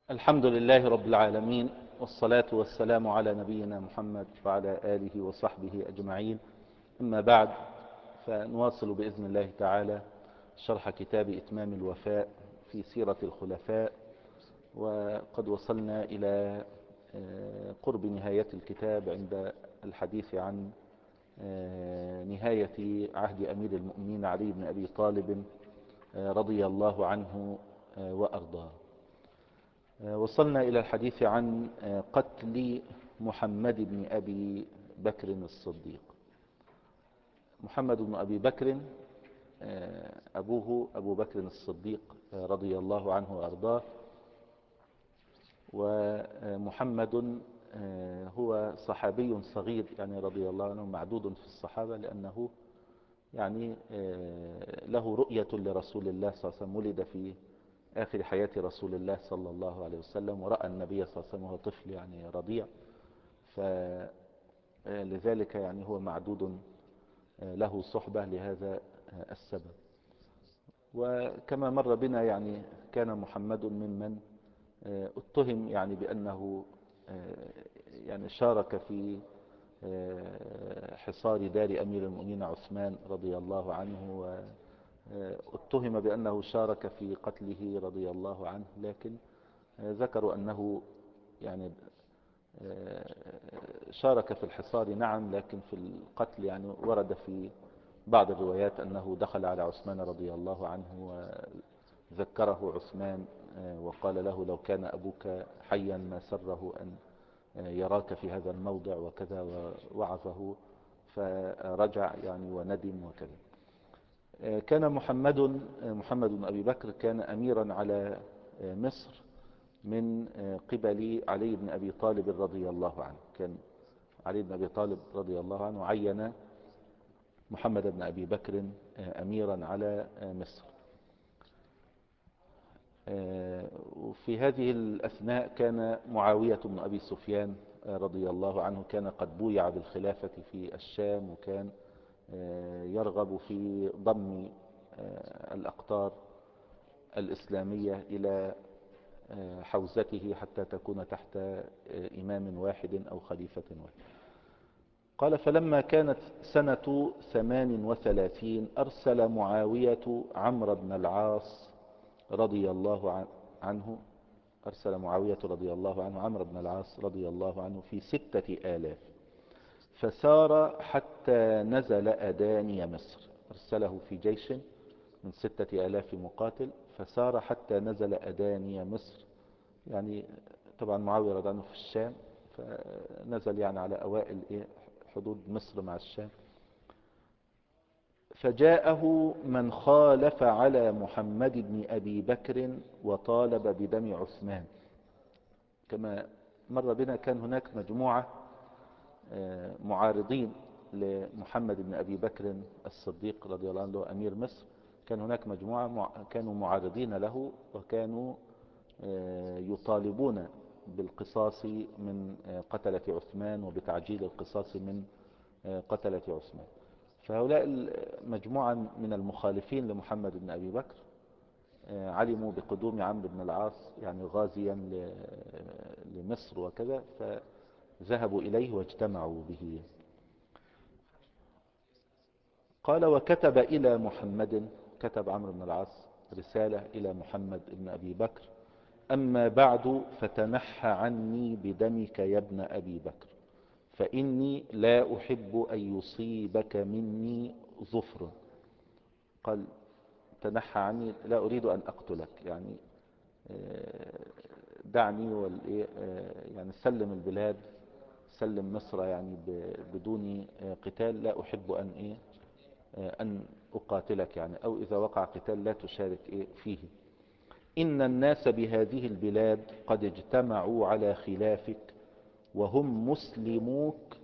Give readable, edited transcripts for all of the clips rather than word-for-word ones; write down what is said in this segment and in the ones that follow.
الحمد لله رب العالمين، والصلاة والسلام على نبينا محمد وعلى آله وصحبه أجمعين. أما بعد، فنواصل بإذن الله تعالى شرح كتاب إتمام الوفاء في سيرة الخلفاء، وقد وصلنا إلى قرب نهاية الكتاب عند الحديث عن نهاية عهد أمير المؤمنين علي بن أبي طالب رضي الله عنه وأرضاه. وصلنا إلى الحديث عن قتل محمد بن أبي بكر الصديق. محمد بن أبي بكر أبوه أبو بكر الصديق رضي الله عنه وأرضاه. ومحمد هو صحابي صغير، يعني رضي الله عنه، معدود في الصحابة، لأنه يعني له رؤية لرسول الله صلى الله عليه وسلم. ولد في آخر حياة رسول الله صلى الله عليه وسلم، ورأى النبي صلى الله عليه وسلم وهو طفل يعني رضيع، فلذلك يعني هو معدود له صحبة لهذا السبب. وكما مر بنا يعني كان محمد ممن اتهم يعني بأنه يعني شارك في حصار دار أمير المؤمنين عثمان رضي الله عنه، واتهم بأنه شارك في قتله رضي الله عنه، لكن ذكروا أنه يعني شارك في الحصار نعم، لكن في القتل يعني ورد في بعض الروايات أنه دخل على عثمان رضي الله عنه وذكره عثمان وقال له: لو كان أبوك حيا ما سره أن يراك في هذا الموضع وكذا، ووعظه فرجع يعني وندم وكذا. كان محمد بن أبي بكر كان أميرا على مصر من قبل علي بن أبي طالب رضي الله عنه. كان علي بن أبي طالب رضي الله عنه عين محمد بن أبي بكر أميرا على مصر. وفي هذه الأثناء كان معاوية بن أبي سفيان رضي الله عنه كان قد بويع بالخلافة في الشام، وكان يرغب في ضم الأقطار الإسلامية إلى حوزته حتى تكون تحت إمام واحد أو خليفة واحد. قال: فلما كانت سنة 38 أرسل معاوية عمرو بن العاص رضي الله عنه أرسل معاوية رضي الله عنه عمرو بن العاص رضي الله عنه في 6000، فسار حتى نزل أداني مصر. أرسله في جيش من 6000 مقاتل، فسار حتى نزل أداني مصر. يعني طبعا معاوية رضي الله عنه في الشام، فنزل يعني على أوائل حدود مصر مع الشام. فجاءه من خالف على محمد بن أبي بكر وطالب بدم عثمان. كما مر بنا كان هناك مجموعة معارضين لمحمد بن أبي بكر الصديق رضي الله عنه أمير مصر. كان هناك مجموعة كانوا معارضين له، وكانوا يطالبون بالقصاص من قتلة عثمان، وبتعجيل القصاص من قتلة عثمان. فهؤلاء مجموعة من المخالفين لمحمد بن أبي بكر علموا بقدوم عمرو بن العاص يعني غازيا لمصر وكذا، فذهبوا إليه واجتمعوا به. قال: وكتب إلى محمد، كتب عمرو بن العاص رسالة إلى محمد بن أبي بكر: أما بعد فتنحى عني بدمك يا ابن أبي بكر، فإني لا أحب أن يصيبك مني ظفر. قال: تنحى عني، لا أريد أن أقتلك، يعني دعني يعني سلم البلاد، سلم مصر يعني بدون قتال. لا أحب أن أقاتلك، يعني أو إذا وقع قتال لا تشارك فيه. إن الناس بهذه البلاد قد اجتمعوا على خلافك، وهم مسلموك.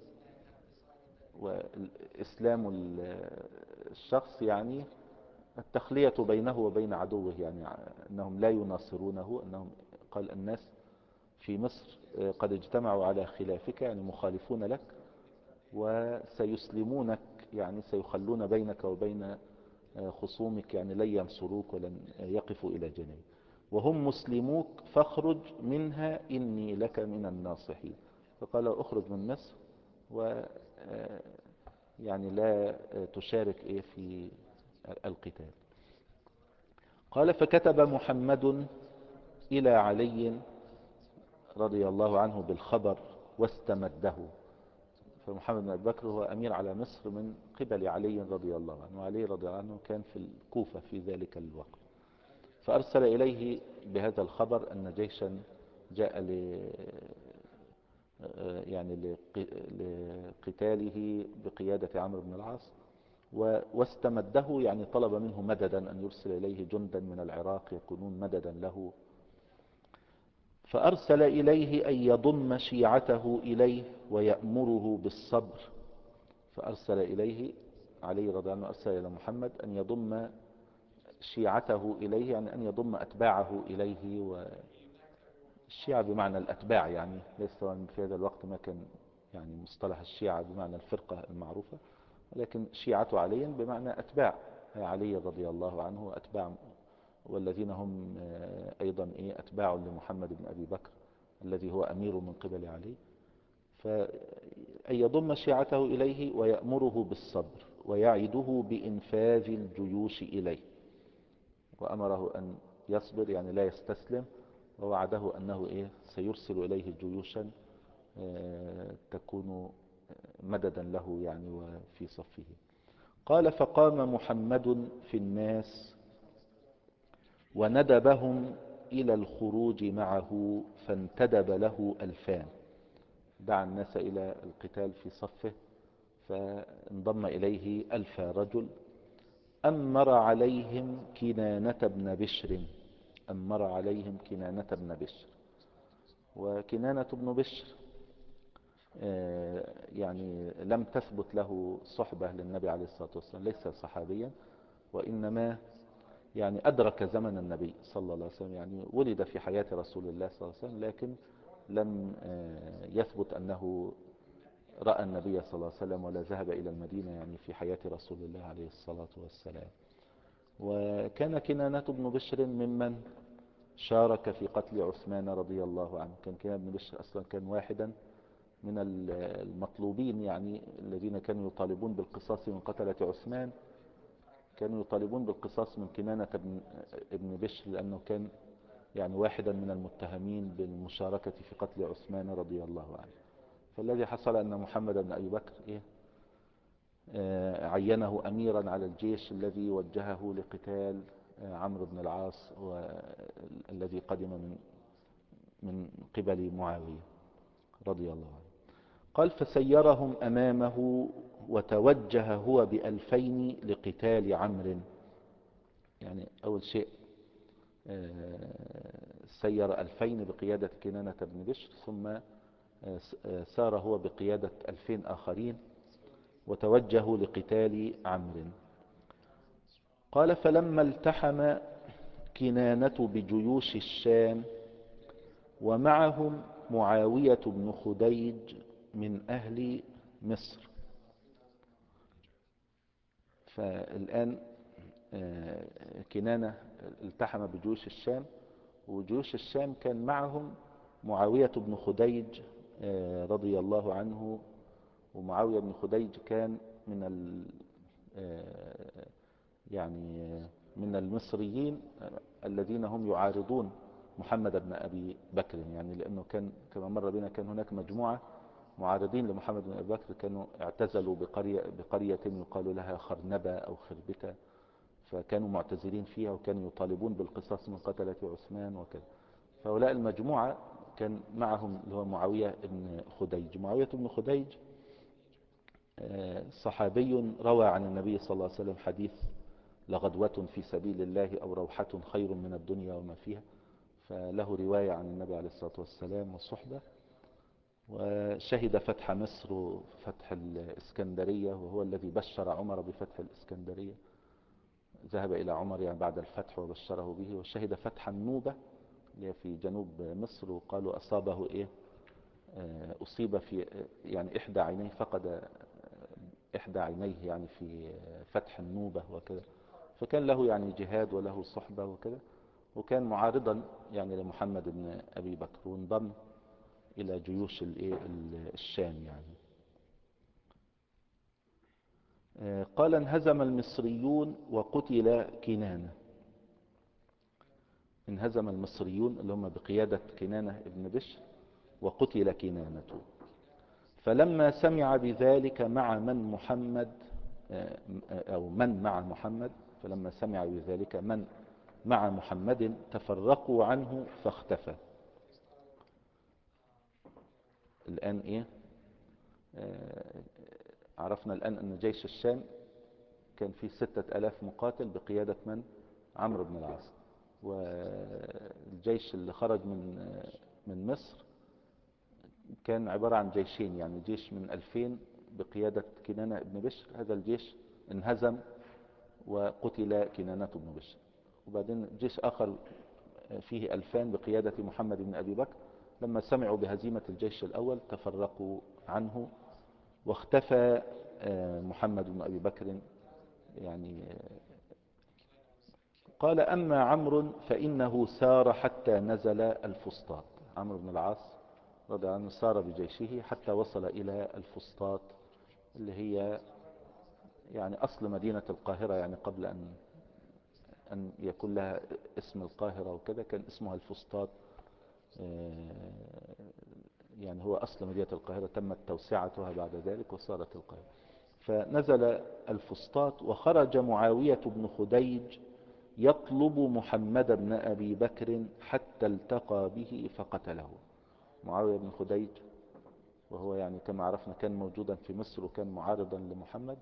وإسلام الشخص يعني التخلية بينه وبين عدوه، يعني أنهم لا يناصرونه. أنهم قال: الناس في مصر قد اجتمعوا على خلافك، يعني مخالفون لك، وسيسلمونك، يعني سيخلون بينك وبين خصومك، يعني لن ينصروك ولن يقفوا إلى جانبك. وهم مسلموك فاخرج منها إني لك من الناصحين. فقال اخرج من مصر و يعني لا تشارك في القتال. قال فكتب محمد إلى علي رضي الله عنه بالخبر واستمده. فمحمد بن أبي بكر هو أمير على مصر من قبل علي رضي الله عنه، وعلي رضي الله عنه كان في الكوفة في ذلك الوقت. فأرسل إليه بهذا الخبر أن جيشا جاء يعني لقتاله بقيادة عمرو بن العاص، واستمده يعني طلب منه مددا أن يرسل إليه جندا من العراق يكونون مددا له. فأرسل إليه أن يضم شيعته إليه ويأمره بالصبر. فأرسل إليه علي رضي الله عنه، أرسل إلى محمد أن يضم شيعته إليه، يعني أن يضم أتباعه إليه. والشيعة بمعنى الأتباع، يعني ليس في هذا الوقت ما كان يعني مصطلح الشيعة بمعنى الفرقة المعروفة، ولكن شيعة علي بمعنى أتباع علي رضي الله عنه وأتباع، والذين هم أيضا أتباع لمحمد بن أبي بكر الذي هو أمير من قبل علي. فأن يضم شيعته إليه ويأمره بالصبر ويعده بإنفاذ الجيوش إليه، وأمره أن يصبر يعني لا يستسلم، ووعده أنه سيرسل إليه جيوشا تكون مددا له يعني وفي صفه. قال فقام محمد في الناس وندبهم إلى الخروج معه، فانتدب له 2000. دعا الناس إلى القتال في صفه، فانضم إليه 1000 رجل. أمر عليهم كنانة بن بشر. أمر عليهم كنانة بن بشر. وكنانة بن بشر يعني لم تثبت له صحبة للنبي عليه الصلاة والسلام، ليس صحابيا، وإنما يعني أدرك زمن النبي صلى الله عليه وسلم، يعني ولد في حياة رسول الله صلى الله عليه وسلم، لكن لم يثبت أنه رأى النبي صلى الله عليه وسلم ولا ذهب إلى المدينة يعني في حياة رسول الله عليه الصلاة والسلام. وكان كنانة بن بشر ممن شارك في قتل عثمان رضي الله عنه. كان كنانة بن بشر أصلا كان واحدا من المطلوبين، يعني الذين كانوا يطالبون بالقصاص من قتلة عثمان، كانوا يطالبون بالقصاص من كنانة ابن بشر، لأنه كان يعني واحدا من المتهمين بالمشاركة في قتل عثمان رضي الله عنه. فالذي حصل أن محمد بن أبي بكر عينه أميرا على الجيش الذي وجهه لقتال عمرو بن العاص والذي قدم من قبل معاوية رضي الله عنه. قال فسيرهم أمامه وتوجه هو ب2000 لقتال عمرو. يعني أول شيء سير 2000 بقيادة كنانة بن بشر، ثم سار هو بقيادة 2000 آخرين وتوجهوا لقتال عمرو. قال فلما التحم كنانة بجيوش الشام ومعهم معاوية بن خديج من أهل مصر. فالآن كنانة التحم بجيوش الشام، وجيوش الشام كان معهم معاوية بن خديج رضي الله عنه. ومعاوية بن خديج كان من يعني من المصريين الذين هم يعارضون محمد بن أبي بكر، يعني لأنه كان كما مر بنا كان هناك مجموعة معارضين لمحمد بن أبي بكر، كانوا اعتزلوا بقرية يقال لها خرنبة أو خربتة، فكانوا معتزلين فيها وكانوا يطالبون بالقصاص من قتلة عثمان وكذا. فهؤلاء المجموعة كان معهم اللي هو معاوية بن خديج. معاوية بن خديج صحابي روى عن النبي صلى الله عليه وسلم حديث لغدوة في سبيل الله أو روحة خير من الدنيا وما فيها، فله رواية عن النبي عليه الصلاة والسلام والصحبة. وشهد فتح مصر وفتح الإسكندرية، وهو الذي بشر عمر بفتح الإسكندرية، ذهب إلى عمر يعني بعد الفتح وبشره به. وشهد فتح النوبة اللي هي في جنوب مصر، وقالوا أصابه أصيب في يعني إحدى عينيه، فقد إحدى عينيه يعني في فتح النوبة وكذا. فكان له يعني جهاد وله صحبة وكذا. وكان معارضا يعني لمحمد بن أبي بكر، وانضم إلى جيوش الشام يعني. قال انهزم المصريون وقتل كنانة. انهزم المصريون اللي هم بقيادة كنانة ابن بشر، وقتل كنانة. فلما سمع بذلك مع من محمد أو من مع محمد، فلما سمع بذلك من مع محمد تفرقوا عنه فاختفى. الآن إيه؟ عرفنا الآن أن جيش الشام كان فيه 6000 مقاتل بقيادة من؟ عمرو بن العاص. والجيش اللي خرج من مصر كان عبارة عن جيشين، يعني جيش من 2000 بقيادة كنانة بن بشر، هذا الجيش انهزم وقتل كنانة بن بشر. وبعدين جيش آخر فيه 2000 بقيادة محمد بن أبي بكر، لما سمعوا بهزيمة الجيش الأول تفرقوا عنه واختفى محمد بن أبي بكر يعني. قال أما عمرو فإنه سار حتى نزل الفسطاط. عمرو بن العاص رضي الله عنه سار بجيشه حتى وصل إلى الفسطاط، اللي هي يعني أصل مدينة القاهرة، يعني قبل أن يكون لها اسم القاهرة وكذا كان اسمها الفسطاط. يعني هو أصل مدينة القاهرة، تمت توسعتها بعد ذلك وصارت القاهرة. فنزل الفسطاط، وخرج معاوية بن خديج يطلب محمد بن أبي بكر حتى التقى به فقتله. معاوية بن خديج وهو يعني كما عرفنا كان موجودا في مصر وكان معارضا لمحمد،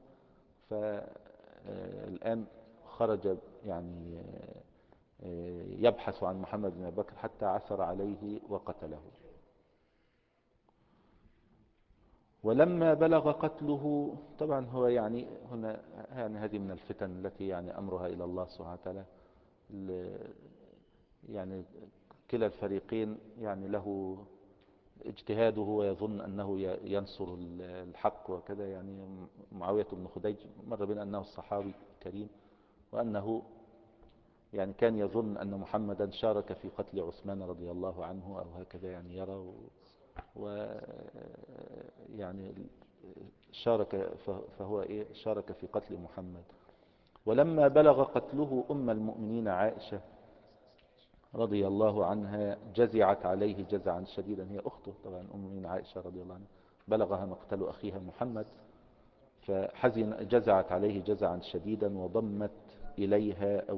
فالآن خرج يعني يبحث عن محمد بن أبي بكر حتى عثر عليه وقتله. ولما بلغ قتله، طبعا هو يعني هنا يعني هذه من الفتن التي يعني أمرها إلى الله سبحانه وتعالى. يعني كلا الفريقين يعني له اجتهاده ويظن أنه ينصر الحق وكذا. يعني معاوية بن خديج مر بنا أنه الصحابي كريم، وأنه يعني كان يظن أن محمدا شارك في قتل عثمان رضي الله عنه أو هكذا يعني يرى، يعني شارك، فهو إيه شارك في قتل محمد. ولما بلغ قتله أم المؤمنين عائشة رضي الله عنها جزعت عليه جزعا شديدا. هي أخته طبعا أم المؤمنين عائشة رضي الله عنها، بلغها مقتل أخيها محمد، فحزن جزعت عليه جزعا شديدا وضمت إليها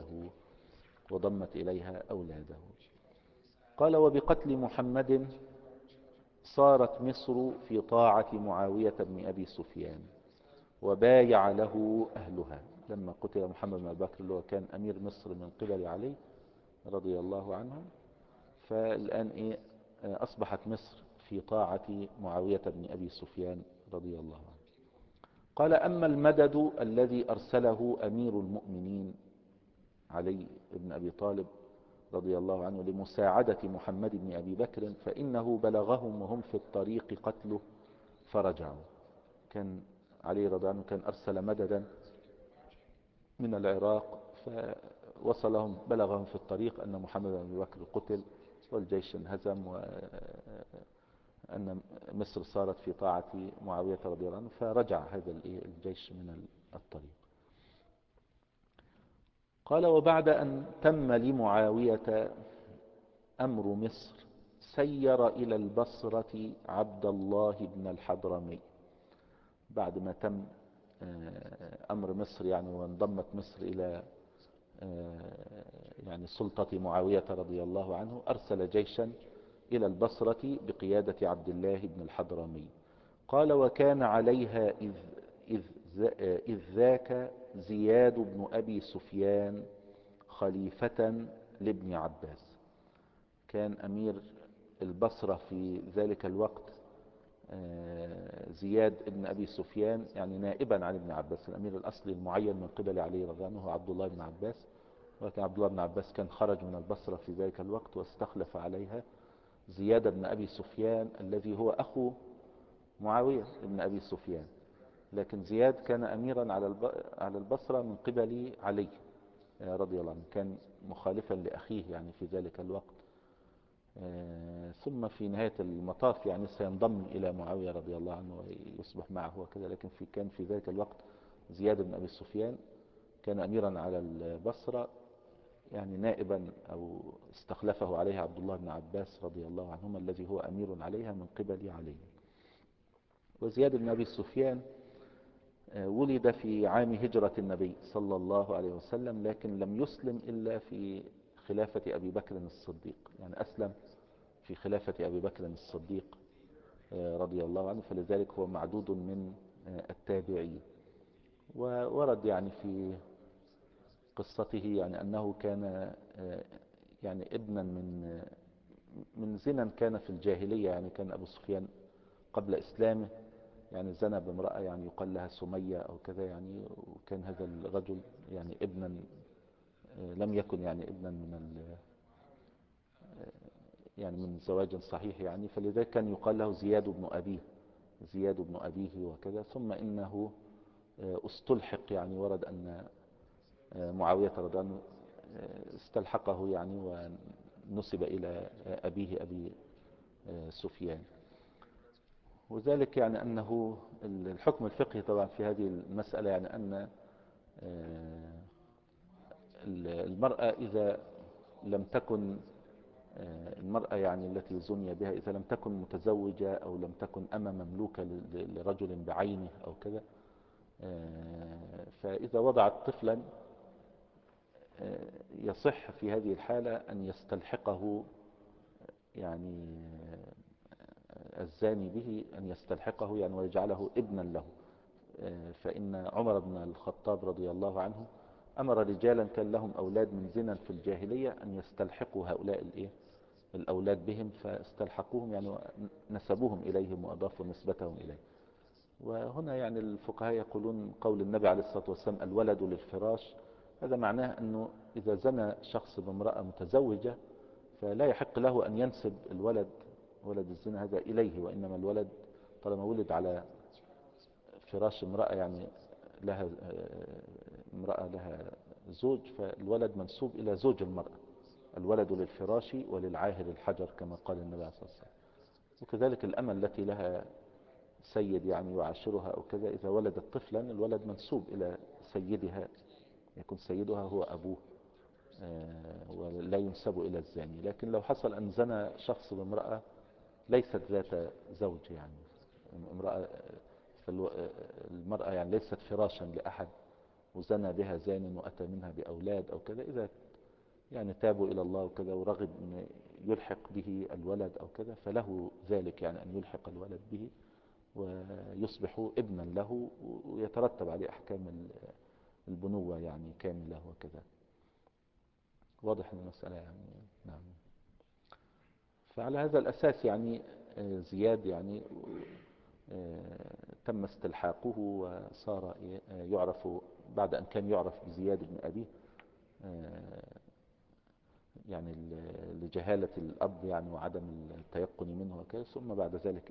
أولاده. قال وبقتل محمد صارت مصر في طاعة معاوية بن أبي سفيان، وبايع له أهلها. لما قتل محمد بن أبي بكر اللي هو كان أمير مصر من قبل علي رضي الله عنه، فالآن إيه أصبحت مصر في طاعة معاوية بن أبي سفيان رضي الله عنه. قال أما المدد الذي أرسله أمير المؤمنين علي بن أبي طالب رضي الله عنه لمساعدة محمد بن أبي بكر فإنه بلغهم وهم في الطريق قتله فرجعوا. كان علي رضي الله عنه كان أرسل مددا من العراق، فوصلهم بلغهم في الطريق أن محمد بن أبي بكر قتل والجيش انهزم وأن مصر صارت في طاعة معاوية رضي الله عنه، فرجع هذا الجيش من الطريق. قال وبعد أن تم لمعاوية أمر مصر سير إلى البصرة عبد الله بن الحضرمي. بعد ما تم أمر مصر يعني وانضمت مصر إلى يعني سلطة معاوية رضي الله عنه، أرسل جيشا إلى البصرة بقيادة عبد الله بن الحضرمي. قال وكان عليها إذ ذاك زياد بن أبي سفيان خليفة لابن عباس. كان أمير البصرة في ذلك الوقت زياد بن أبي سفيان، يعني نائبا عن ابن عباس. الأمير الأصلي المعين من قبل علي رضي الله عنه هو عبد الله بن عباس، ولكن عبد الله بن عباس كان خرج من البصرة في ذلك الوقت واستخلف عليها زياد بن أبي سفيان الذي هو أخو معاوية بن أبي سفيان. لكن زياد كان أميرا على البصرة من قبل علي، رضي الله عنه، كان مخالفا لأخيه يعني في ذلك الوقت. ثم في نهاية المطاف يعني سينضم إلى معاوية رضي الله عنه ويصبح معه وكذا. لكن كان في ذلك الوقت زياد بن أبي سفيان كان أميرا على البصرة، يعني نائبا أو استخلفه عليها عبد الله بن عباس رضي الله عنهما الذي هو أمير عليها من قبل علي. وزياد بن أبي سفيان ولد في عام هجرة النبي صلى الله عليه وسلم، لكن لم يسلم إلا في خلافة أبي بكر الصديق، يعني أسلم في خلافة أبي بكر الصديق رضي الله عنه، فلذلك هو معدود من التابعين. وورد يعني في قصته يعني أنه كان يعني ابنا من زنا كان في الجاهلية. يعني كان أبو سفيان قبل إسلامه يعني زنى بامرأة يعني يقال لها سمية أو كذا يعني، وكان هذا الرجل يعني ابنا لم يكن يعني ابنا يعني من زواج صحيح يعني، فلذلك كان يقال له زياد بن أبيه، زياد بن أبيه وكذا. ثم إنه استلحق، يعني ورد أن معاوية رضي الله عنه استلحقه يعني ونسب إلى أبيه أبي سفيان. وذلك يعني أنه الحكم الفقهي طبعا في هذه المسألة يعني أن المرأة إذا لم تكن المرأة يعني التي زني بها إذا لم تكن متزوجة أو لم تكن أما مملوكة لرجل بعينه أو كذا، فإذا وضعت طفلا يصح في هذه الحالة أن يستلحقه يعني الزاني به، أن يستلحقه يعني ويجعله ابنا له. فإن عمر بن الخطاب رضي الله عنه أمر رجالا كان لهم أولاد من زنا في الجاهلية أن يستلحقوا هؤلاء الأولاد بهم، فاستلحقوهم يعني نسبوهم إليهم وأضافوا نسبتهم إليه. وهنا يعني الفقهاء يقولون قول النبي عليه الصلاة والسلام الولد للفراش، هذا معناه أنه إذا زنى شخص بامرأة متزوجة فلا يحق له أن ينسب ولد الزنا هذا إليه، وإنما الولد طالما ولد على فراش امرأة يعني لها امرأة لها زوج، فالولد منسوب إلى زوج المرأة. الولد للفراش وللعاهر الحجر كما قال النبي عليه الصلاة والسلام. وكذلك الأمة التي لها سيد يعني يعاشرها أو كذا، إذا ولدت طفلا الولد منسوب إلى سيدها، يكون سيدها هو أبوه ولا ينسب إلى الزاني. لكن لو حصل أن زنى شخص بامرأة ليست ذات زوج يعني امرأة، المرأة يعني ليست فراشا لأحد، وزنى بها زان وأتى منها بأولاد أو كذا، إذا يعني تابوا إلى الله وكذا ورغب أن يلحق به الولد أو كذا فله ذلك، يعني أن يلحق الولد به ويصبح ابنا له ويترتب عليه أحكام البنوة يعني كاملة وكذا. واضح المسألة يعني. نعم. فعلى هذا الأساس يعني زياد يعني تم استلحاقه وصار يعرف بعد أن كان يعرف بزياد بن أبيه يعني لجهالة الأب يعني وعدم التيقن منه وكذا. ثم بعد ذلك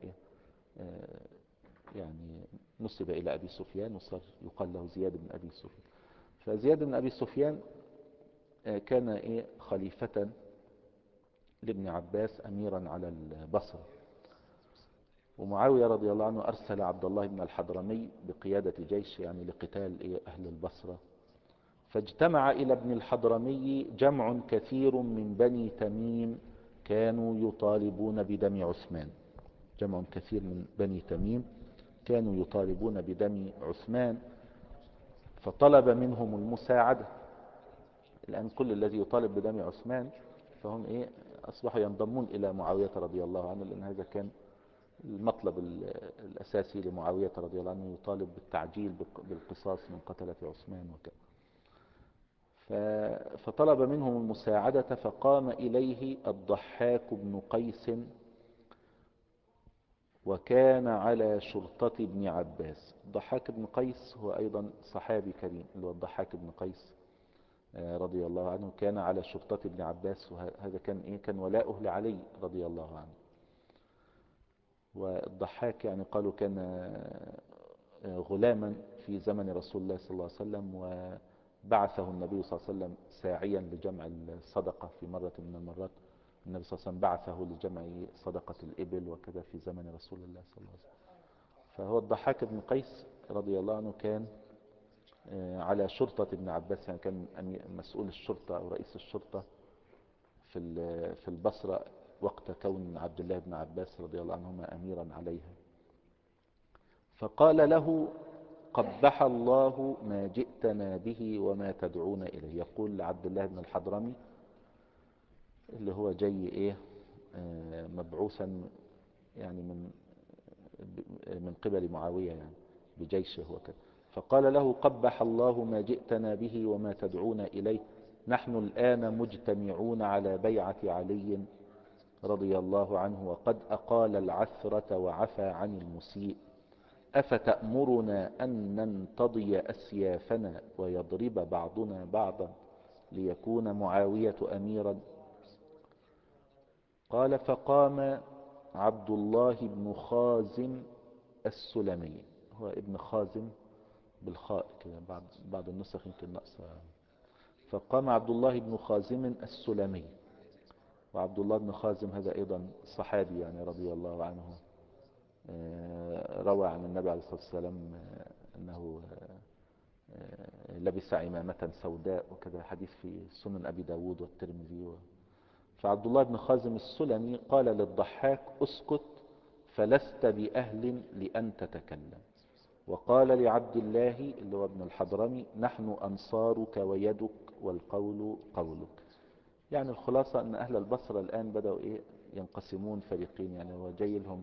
يعني نسب إلى أبي سفيان وصار يقال له زياد بن أبي سفيان. فزياد بن أبي سفيان كان خليفة لابن عباس أميرا على البصرة. ومعاوية رضي الله عنه أرسل عبد الله بن الحضرمي بقيادة جيش يعني لقتال أهل البصرة. فاجتمع إلى ابن الحضرمي جمع كثير من بني تميم كانوا يطالبون بدم عثمان. جمع كثير من بني تميم كانوا يطالبون بدم عثمان، فطلب منهم المساعدة. الآن كل الذي يطالب بدم عثمان فهم أصبحوا ينضمون إلى معاوية رضي الله عنه، لأن هذا كان المطلب الأساسي لمعاوية رضي الله عنه، يطالب بالتعجيل بالقصاص من قتلة عثمان وكذا. فطلب منهم المساعدة، فقام إليه الضحاك بن قيس وكان على شرطة ابن عباس. الضحاك بن قيس هو أيضا صحابي كريم، اللي هو الضحاك بن قيس رضي الله عنه كان على شرطة ابن عباس، وهذا كان ولاؤه لعلي رضي الله عنه. والضحاك يعني قالوا كان غلاما في زمن رسول الله صلى الله عليه وسلم بعثه النبي صلى الله عليه وسلم ساعيا لجمع الصدقة في مرة من المرات. النبي صلى الله عليه وسلم بعثه لجمع صدقة الإبل وكذا في زمن رسول الله صلى الله عليه وسلم. فهو الضحاك بن قيس رضي الله عنه كان على شرطة ابن عباس، يعني كان مسؤول الشرطة أو رئيس الشرطة في البصرة وقت كون عبد الله بن عباس رضي الله عنهما أميرا عليها. فقال له: قبح الله ما جئتنا به وما تدعون إليه. يقول لعبد الله بن الحضرمي اللي هو جاي مبعوثا يعني من قبل معاوية يعني بجيشه وكذا. فقال له: قبح الله ما جئتنا به وما تدعون إليه، نحن الآن مجتمعون على بيعة علي رضي الله عنه، وقد أقال العثرة وعفى عن المسيء، أفتأمرنا أن ننتضي أسيافنا ويضرب بعضنا بعضا ليكون معاوية أميرا؟ قال: فقام عبد الله بن خازم السلمي، هو ابن خازم بالخاء كده، بعض النسخ يمكن ناقصة. فقام عبد الله بن خازم السلمي، وعبد الله بن خازم هذا أيضا صحابي يعني رضي الله عنه، روى عن النبي عليه الصلاة والسلام أنه لبس عمامة سوداء وكذا، حديث في سنن أبي داود والترمذي. فعبد الله بن خازم السلمي قال للضحاك: اسكت فلست بأهل لأن تتكلم. وقال لعبد الله اللي هو ابن الحضرمي: نحن أنصارك ويدك والقول قولك. يعني الخلاصة أن أهل البصرة الآن بدأوا ينقسمون فريقين، يعني هو جاي لهم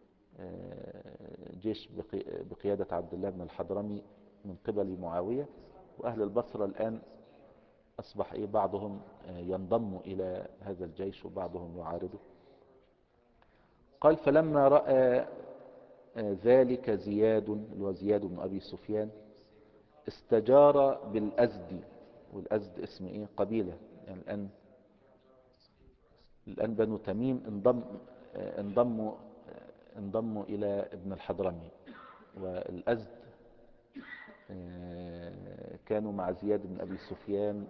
جيش بقيادة عبد الله بن الحضرمي من قبل معاوية، وأهل البصرة الآن أصبح بعضهم ينضم إلى هذا الجيش وبعضهم يعارضه. قال: فلما رأى ذلك زياد وزياد بن أبي سفيان استجار بالأزد، والأزد اسم قبيلة، يعني الآن بنو تميم انضموا إلى ابن الحضرمي، والأزد كانوا مع زياد بن أبي سفيان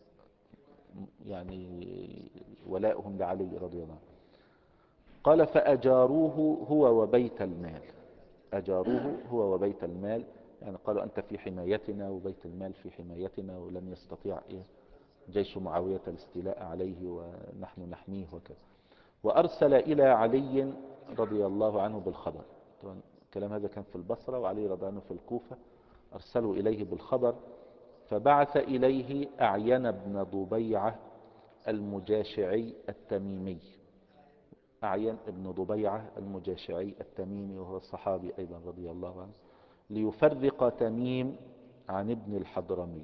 يعني ولائهم لعلي رضي الله عنه. قال: فأجاروه هو وبيت المال، أجاروه هو وبيت المال، يعني قالوا: أنت في حمايتنا وبيت المال في حمايتنا، ولم يستطيع جيش معاوية الاستيلاء عليه ونحن نحميه وكذا. وأرسل إلى علي رضي الله عنه بالخبر. طبعا الكلام هذا كان في البصرة، وعلي رضي الله عنه في الكوفة. أرسلوا إليه بالخبر، فبعث إليه أعين بن ضبيعة المجاشعي التميمي. أعين بن ضبيعة المجاشعي التميمي، وهو الصحابي أيضا رضي الله عنه، ليفرق تميم عن ابن الحضرمي،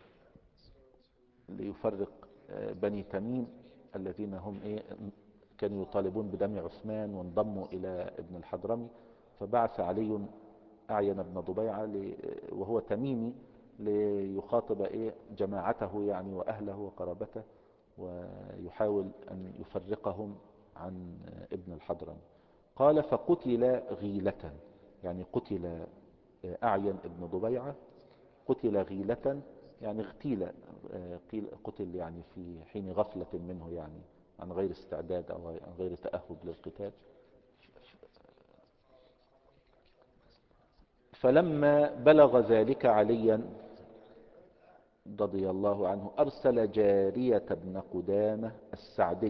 ليفرق بني تميم الذين هم كانوا يطالبون بدم عثمان وانضموا إلى ابن الحضرمي. فبعث علي أعين بن ضبيعة وهو تميمي ليخاطب جماعته يعني وأهله وقرابته، ويحاول أن يفرقهم عن ابن الحضرمي. قال: فقتل غيلة، يعني قتل أعين ابن ضبيعة، قتل غيلة يعني اغتيل، قتل يعني في حين غفلة منه، يعني عن غير استعداد أو عن غير تأهب للقتال. فلما بلغ ذلك عليا رضي الله عنه أرسل جارية بن قدامة السعدي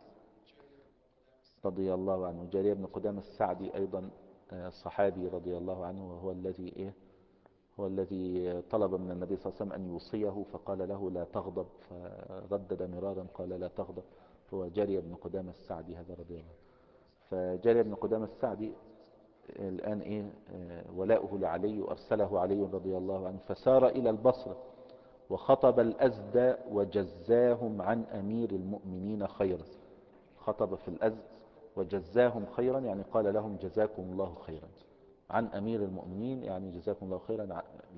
رضي الله عنه. جارية بن قدامة السعدي أيضا صحابي رضي الله عنه، وهو الذي هو الذي طلب من النبي صلى الله عليه وسلم أن يوصيه، فقال له: لا تغضب، فردد مرارا قال: لا تغضب. هو جارية بن قدامة السعدي هذا رضي الله عنه. فجارية بن قدامة السعدي الآن ولاؤه لعلي، وأرسله علي رضي الله عنه، فسار إلى البصرة وخطب الأزد وجزاهم عن أمير المؤمنين خيرا. خطب في الأزد وجزاهم خيرا، يعني قال لهم: جزاكم الله خيرا عن أمير المؤمنين، يعني جزاكم الله خيرا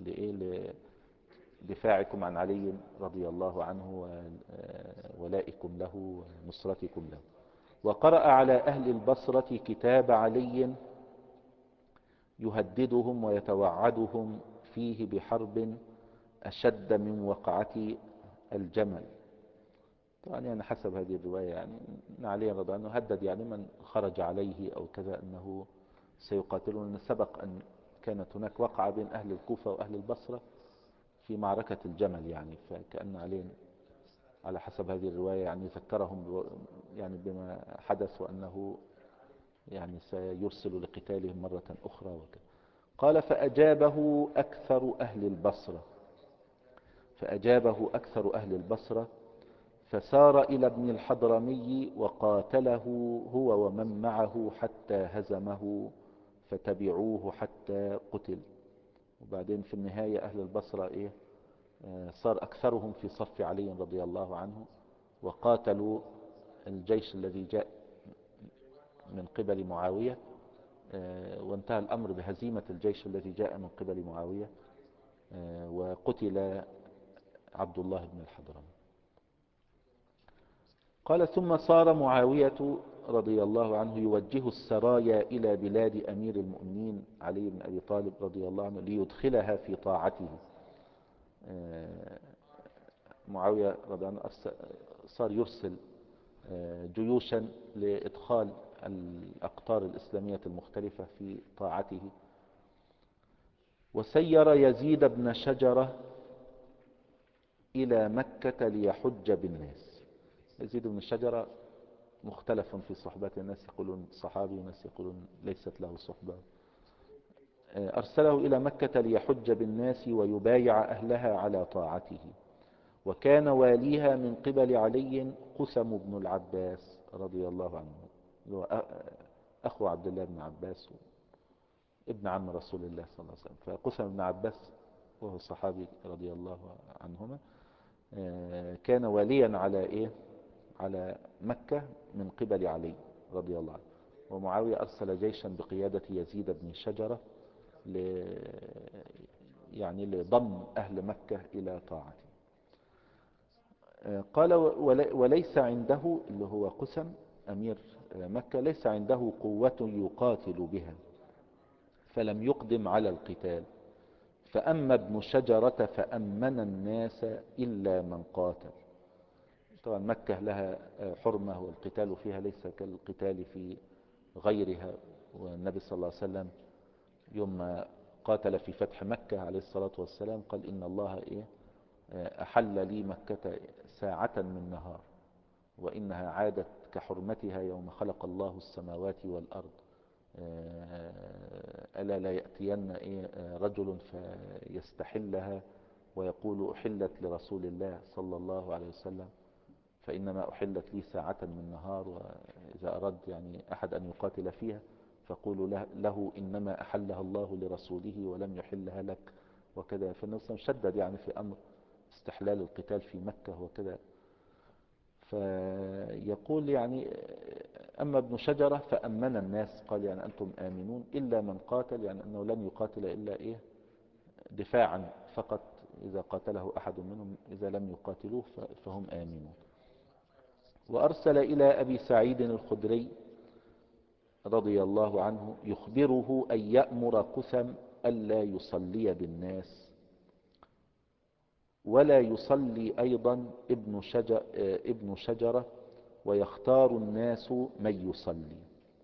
لدفاعكم عن علي رضي الله عنه وولائكم له ونصرتكم له. وقرأ على أهل البصرة كتاب علي يهددهم ويتوعدهم فيه بحرب أشد من وقعة الجمل. طبعا يعني حسب هذه الرواية يعني أن علي رضي الله عنه هدد يعني من خرج عليه أو كذا أنه سيقاتلون، أن سبق أن كانت هناك وقعة بين أهل الكوفة وأهل البصرة في معركة الجمل يعني، فكأن علي على حسب هذه الرواية يعني ذكرهم يعني بما حدث وأنه يعني سيرسل لقتالهم مرة أخرى وكذا. قال فأجابه أكثر أهل البصرة فسار إلى ابن الحضرمي وقاتله هو ومن معه حتى هزمه فتبعوه حتى قتل. وبعدين في النهاية أهل البصرة إيه صار أكثرهم في صف علي رضي الله عنه وقاتلوا الجيش الذي جاء من قبل معاوية، وانتهى الأمر بهزيمة الجيش الذي جاء من قبل معاوية، وقتل عبد الله بن الحضرمي. قال ثم صار معاوية رضي الله عنه يوجه السرايا إلى بلاد أمير المؤمنين علي بن أبي طالب رضي الله عنه ليدخلها في طاعته. معاوية رضي الله عنه صار يرسل جيوشا لإدخال الأقطار الإسلامية المختلفة في طاعته. وسير يزيد بن شجرة إلى مكة ليحج بالناس. يزيد بن شجرة مختلف في صحبته، الناس يقولون صحابي وناس يقولون ليست له صحبة. أرسله إلى مكة ليحج بالناس ويبايع أهلها على طاعته. وكان واليها من قبل علي قسم بن العباس رضي الله عنه، أخو عبد الله بن عباس ابن عم رسول الله صلى الله عليه وسلم. فقسم بن عباس وهو صحابي رضي الله عنهما كان واليا على إيه على مكة من قبل علي رضي الله عنه. ومعاوية أرسل جيشا بقيادة يزيد بن شجرة يعني لضم أهل مكة إلى طاعته. قال وليس عنده اللي هو قسم أمير مكة ليس عنده قوة يقاتل بها فلم يقدم على القتال. فأما ابن شجرة فأمن الناس إلا من قاتل. طبعا مكة لها حرمة والقتال فيها ليس كالقتال في غيرها. والنبي صلى الله عليه وسلم يوم ما قاتل في فتح مكة عليه الصلاة والسلام قال إن الله أحل لي مكة ساعة من نهار وإنها عادت كحرمتها يوم خلق الله السماوات والأرض. ألا لا يأتين رجل فيستحلها ويقول أحلت لرسول الله صلى الله عليه وسلم فإنما أحلت لي ساعة من نهار، وإذا أراد يعني أحد أن يقاتل فيها فقولوا له إنما أحلها الله لرسوله ولم يحلها لك وكذا. فالنبي شدد يعني في أمر استحلال القتال في مكة وكذا. فيقول يعني أما ابن شجرة فأمن الناس قال يعني أنتم آمنون إلا من قاتل، يعني أنه لن يقاتل إلا دفاعا فقط إذا قاتله أحد منهم، إذا لم يقاتلوه فهم آمنون. وأرسل إلى أبي سعيد الخدري رضي الله عنه يخبره أن يأمر قسم ألا يصلي بالناس ولا يصلي أيضا ابن شجرة ويختار الناس من يصلي.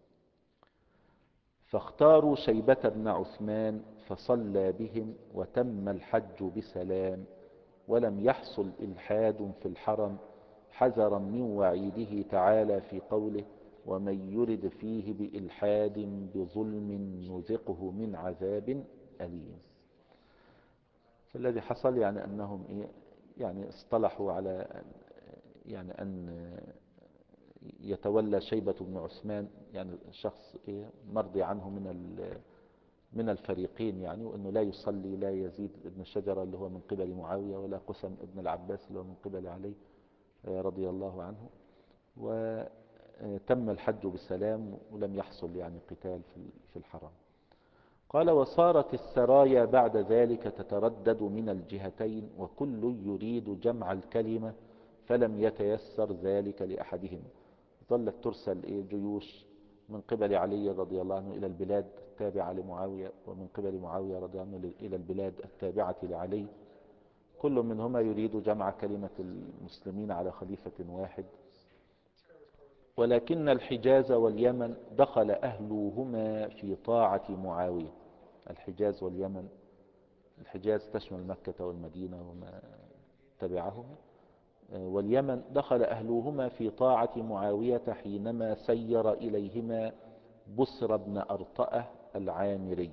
فاختاروا شيبة بن عثمان فصلى بهم وتم الحج بسلام ولم يحصل إلحاد في الحرم حذرا من وعيده تعالى في قوله ومن يرد فيه بإلحاد بظلم نذقه من عذاب أليم. فالذي حصل يعني أنهم يعني اصطلحوا على يعني أن يتولى شيبة بن عثمان يعني شخص مرضي عنه من الفريقين يعني، وأنه لا يصلي لا يزيد بن الشجرة اللي هو من قبل معاوية ولا قسم ابن العباس اللي هو من قبل علي رضي الله عنه. وتم الحج بسلام ولم يحصل يعني قتال في الحرم. قال وصارت السرايا بعد ذلك تتردد من الجهتين وكل يريد جمع الكلمة فلم يتيسر ذلك لأحدهم. ظلت ترسل جيوش من قبل علي رضي الله عنه إلى البلاد التابعة لمعاوية ومن قبل معاوية رضي الله عنه إلى البلاد التابعة لعلي، كل منهما يريد جمع كلمة المسلمين على خليفة واحد. ولكن الحجاز واليمن دخل أهلهما في طاعة معاوية. الحجاز واليمن، الحجاز تشمل مكة والمدينة وما تبعهما، واليمن دخل أهلهما في طاعة معاوية حينما سير إليهما بسر بن أرطأة العامري.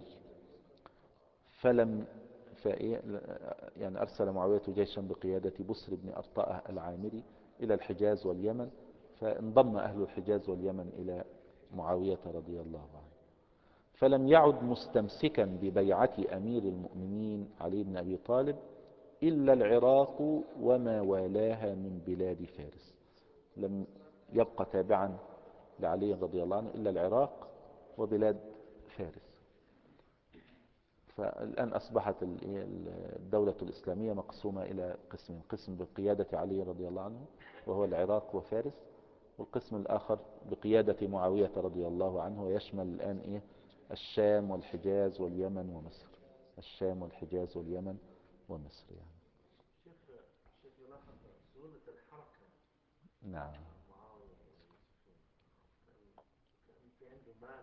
فلم يعني أرسل معاوية جيشا بقيادة بسر بن أرطأة العامري إلى الحجاز واليمن، فانضم أهل الحجاز واليمن إلى معاوية رضي الله عنه. فلم يعد مستمسكا ببيعة أمير المؤمنين علي بن أبي طالب إلا العراق وما والاها من بلاد فارس. لم يبقى تابعا لعلي رضي الله عنه إلا العراق وبلاد فارس. فالآن أصبحت الدولة الإسلامية مقسومة إلى قسمين: قسم بقيادة علي رضي الله عنه وهو العراق وفارس، والقسم الآخر بقيادة معاوية رضي الله عنه ويشمل الآن الشام والحجاز واليمن ومصر. الشام والحجاز واليمن ومصر يعني. شيخ يلاحظ سهولة الحركة. نعم. معاوية كان في عنده مال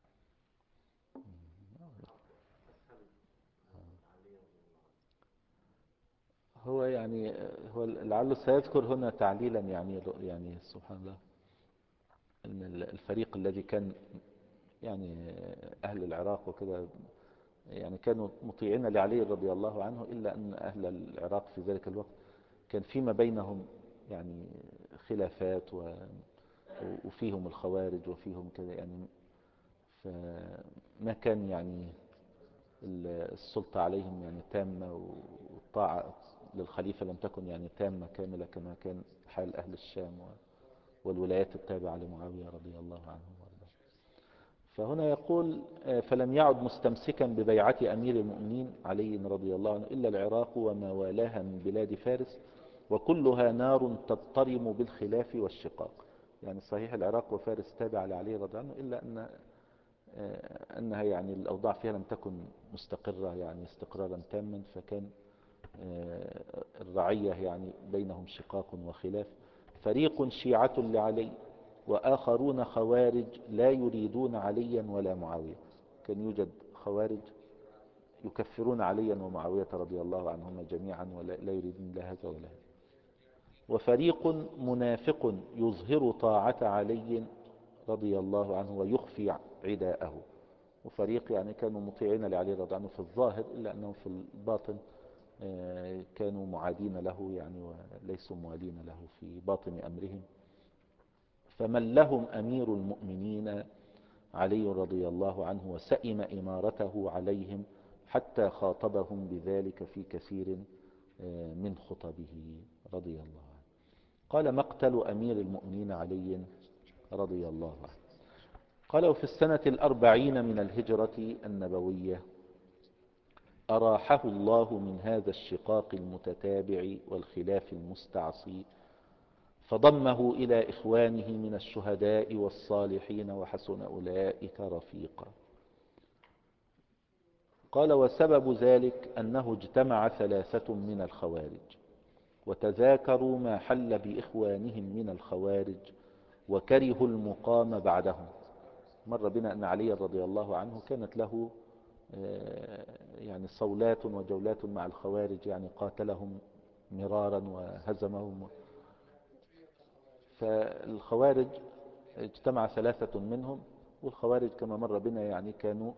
وحركة أسهل من علي رضي الله عنه. هو يعني هو لعله سيذكر هنا تعليلا يعني سبحان الله ان الفريق الذي كان يعني اهل العراق وكذا يعني كانوا مطيعين لعلي رضي الله عنه، الا ان اهل العراق في ذلك الوقت كان فيما بينهم يعني خلافات وفيهم الخوارج وفيهم كذا يعني، فما كان يعني السلطة عليهم يعني تامة، والطاعة للخليفة لم تكن يعني تامة كاملة كما كان حال أهل الشام والولايات التابعة لمعاوية رضي الله عنه وارضاه. فهنا يقول فلم يعد مستمسكا ببيعة أمير المؤمنين علي رضي الله عنه إلا العراق وما والاها من بلاد فارس، وكلها نار تضطرم بالخلاف والشقاق. يعني صحيح العراق وفارس تابعة لعلي رضي الله عنه، إلا أنها يعني الأوضاع فيها لم تكن مستقرة يعني استقرارا تاما، فكان الرعية يعني بينهم شقاق وخلاف. فريق شيعة لعلي وآخرون خوارج لا يريدون عليا ولا معاوية. كان يوجد خوارج يكفرون عليا ومعاوية رضي الله عنهما جميعا ولا يريدون لا هذا ولا هذا. وفريق منافق يظهر طاعة علي رضي الله عنه ويخفي عداءه. وفريق يعني كانوا مطيعين لعلي رضي الله عنه في الظاهر، إلا أنهم في الباطن كانوا معادين له يعني وليسوا موالين له في باطن أمرهم. فمن لهم أمير المؤمنين علي رضي الله عنه وسئم إمارته عليهم، حتى خاطبهم بذلك في كثير من خطبه رضي الله عنه. قال: مقتل أمير المؤمنين علي رضي الله عنه. قال: وفي السنة 40 من الهجرة النبوية أراحه الله من هذا الشقاق المتتابع والخلاف المستعصي، فضمه إلى إخوانه من الشهداء والصالحين وحسن أولئك رفيقا. قال: وسبب ذلك أنه اجتمع 3 من الخوارج وتذاكروا ما حل بإخوانهم من الخوارج وكرهوا المقام بعدهم. مر بنا أن علي رضي الله عنه كانت له يعني صولات وجولات مع الخوارج، يعني قاتلهم مرارا وهزمهم. فالخوارج اجتمع 3 منهم، والخوارج كما مر بنا يعني كانوا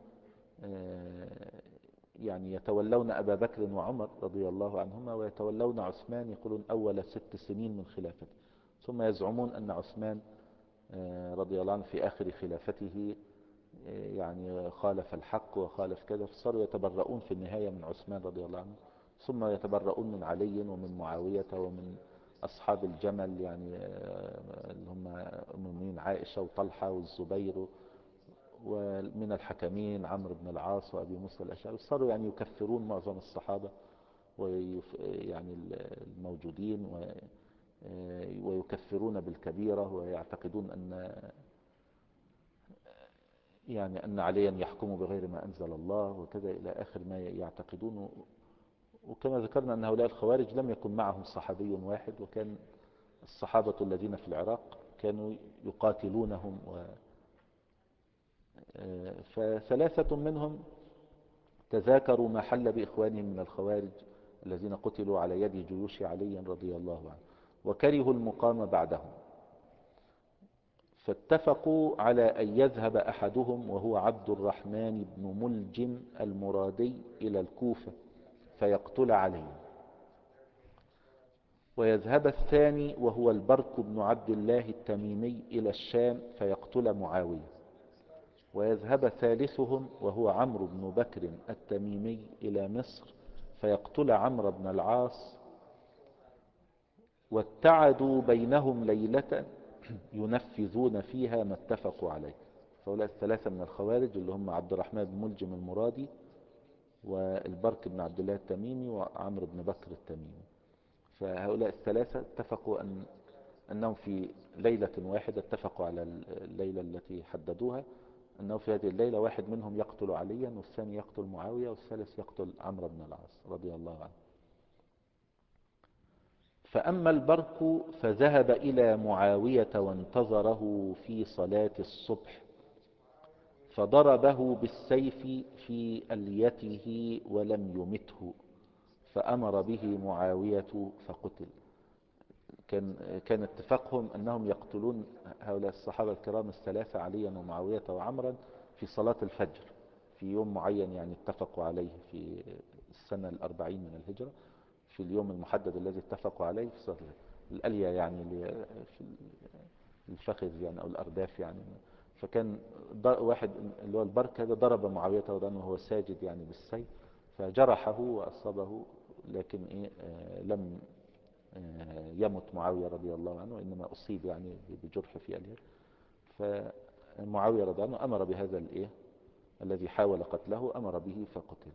يعني يتولون أبا بكر وعمر رضي الله عنهما، ويتولون عثمان يقولون أول 6 سنين من خلافته، ثم يزعمون أن عثمان رضي الله عنه في آخر خلافته يعني خالف الحق وخالف كذا، فصاروا يتبرؤون في النهاية من عثمان رضي الله عنه، ثم يتبرؤون من علي ومن معاوية ومن أصحاب الجمل، يعني اللي هم المؤمنين عائشة وطلحة والزبير، ومن الحكمين عمرو بن العاص وأبي موسى الأشعري. صاروا يعني يكفرون معظم الصحابة يعني الموجودين، ويكفرون بالكبيرة، ويعتقدون أن عليا يحكم بغير ما أنزل الله وكذا إلى آخر ما يعتقدون. وكما ذكرنا أن هؤلاء الخوارج لم يكن معهم صحابي واحد، وكان الصحابة الذين في العراق كانوا يقاتلونهم فثلاثة منهم تذاكروا ما حل بإخوانهم من الخوارج الذين قتلوا على يد جيوش علي رضي الله عنه، وكرهوا المقام بعدهم، فاتفقوا على أن يذهب أحدهم وهو عبد الرحمن بن ملجم المرادي إلى الكوفة فيقتل علي، ويذهب الثاني وهو البرك بن عبد الله التميمي إلى الشام فيقتل معاوية، ويذهب ثالثهم وهو عمرو بن بكر التميمي إلى مصر فيقتل عمرو بن العاص. واتعدوا بينهم ليلة ينفذون فيها ما اتفقوا عليه. فهؤلاء الثلاثة من الخوارج اللي هم عبد الرحمن بن ملجم المرادي والبرك بن عبد الله التميمي وعمرو بن بكر التميمي، فهؤلاء الثلاثة اتفقوا أنهم في ليلة واحدة اتفقوا على الليلة التي حددوها، أنه في هذه الليلة واحد منهم يقتل عليا، والثاني يقتل معاوية، والثالث يقتل عمرو بن العاص رضي الله عنه. فأما البرك فذهب إلى معاوية وانتظره في صلاة الصبح، فضربه بالسيف في أليته ولم يمته، فأمر به معاوية فقتل. كان اتفاقهم أنهم يقتلون هؤلاء الصحابة الكرام الثلاثة عليا ومعاوية وعمرا في صلاة الفجر في يوم معين، يعني اتفقوا عليه في السنة 40 من الهجرة، في اليوم المحدد الذي اتفقوا عليه في صلاة الألية، يعني في الفخذ يعني أو الأرداف يعني. فكان واحد اللي هو البرك هذا ضرب معاوية رضي الله عنه وهو ساجد يعني بالسيف، فجرحه وأصابه، لكن لم يمت معاوية رضي الله عنه، وإنما أصيب يعني بجرح في اليد. فمعاوية رضي الله عنه أمر بهذا الذي حاول قتله، أمر به فقتل.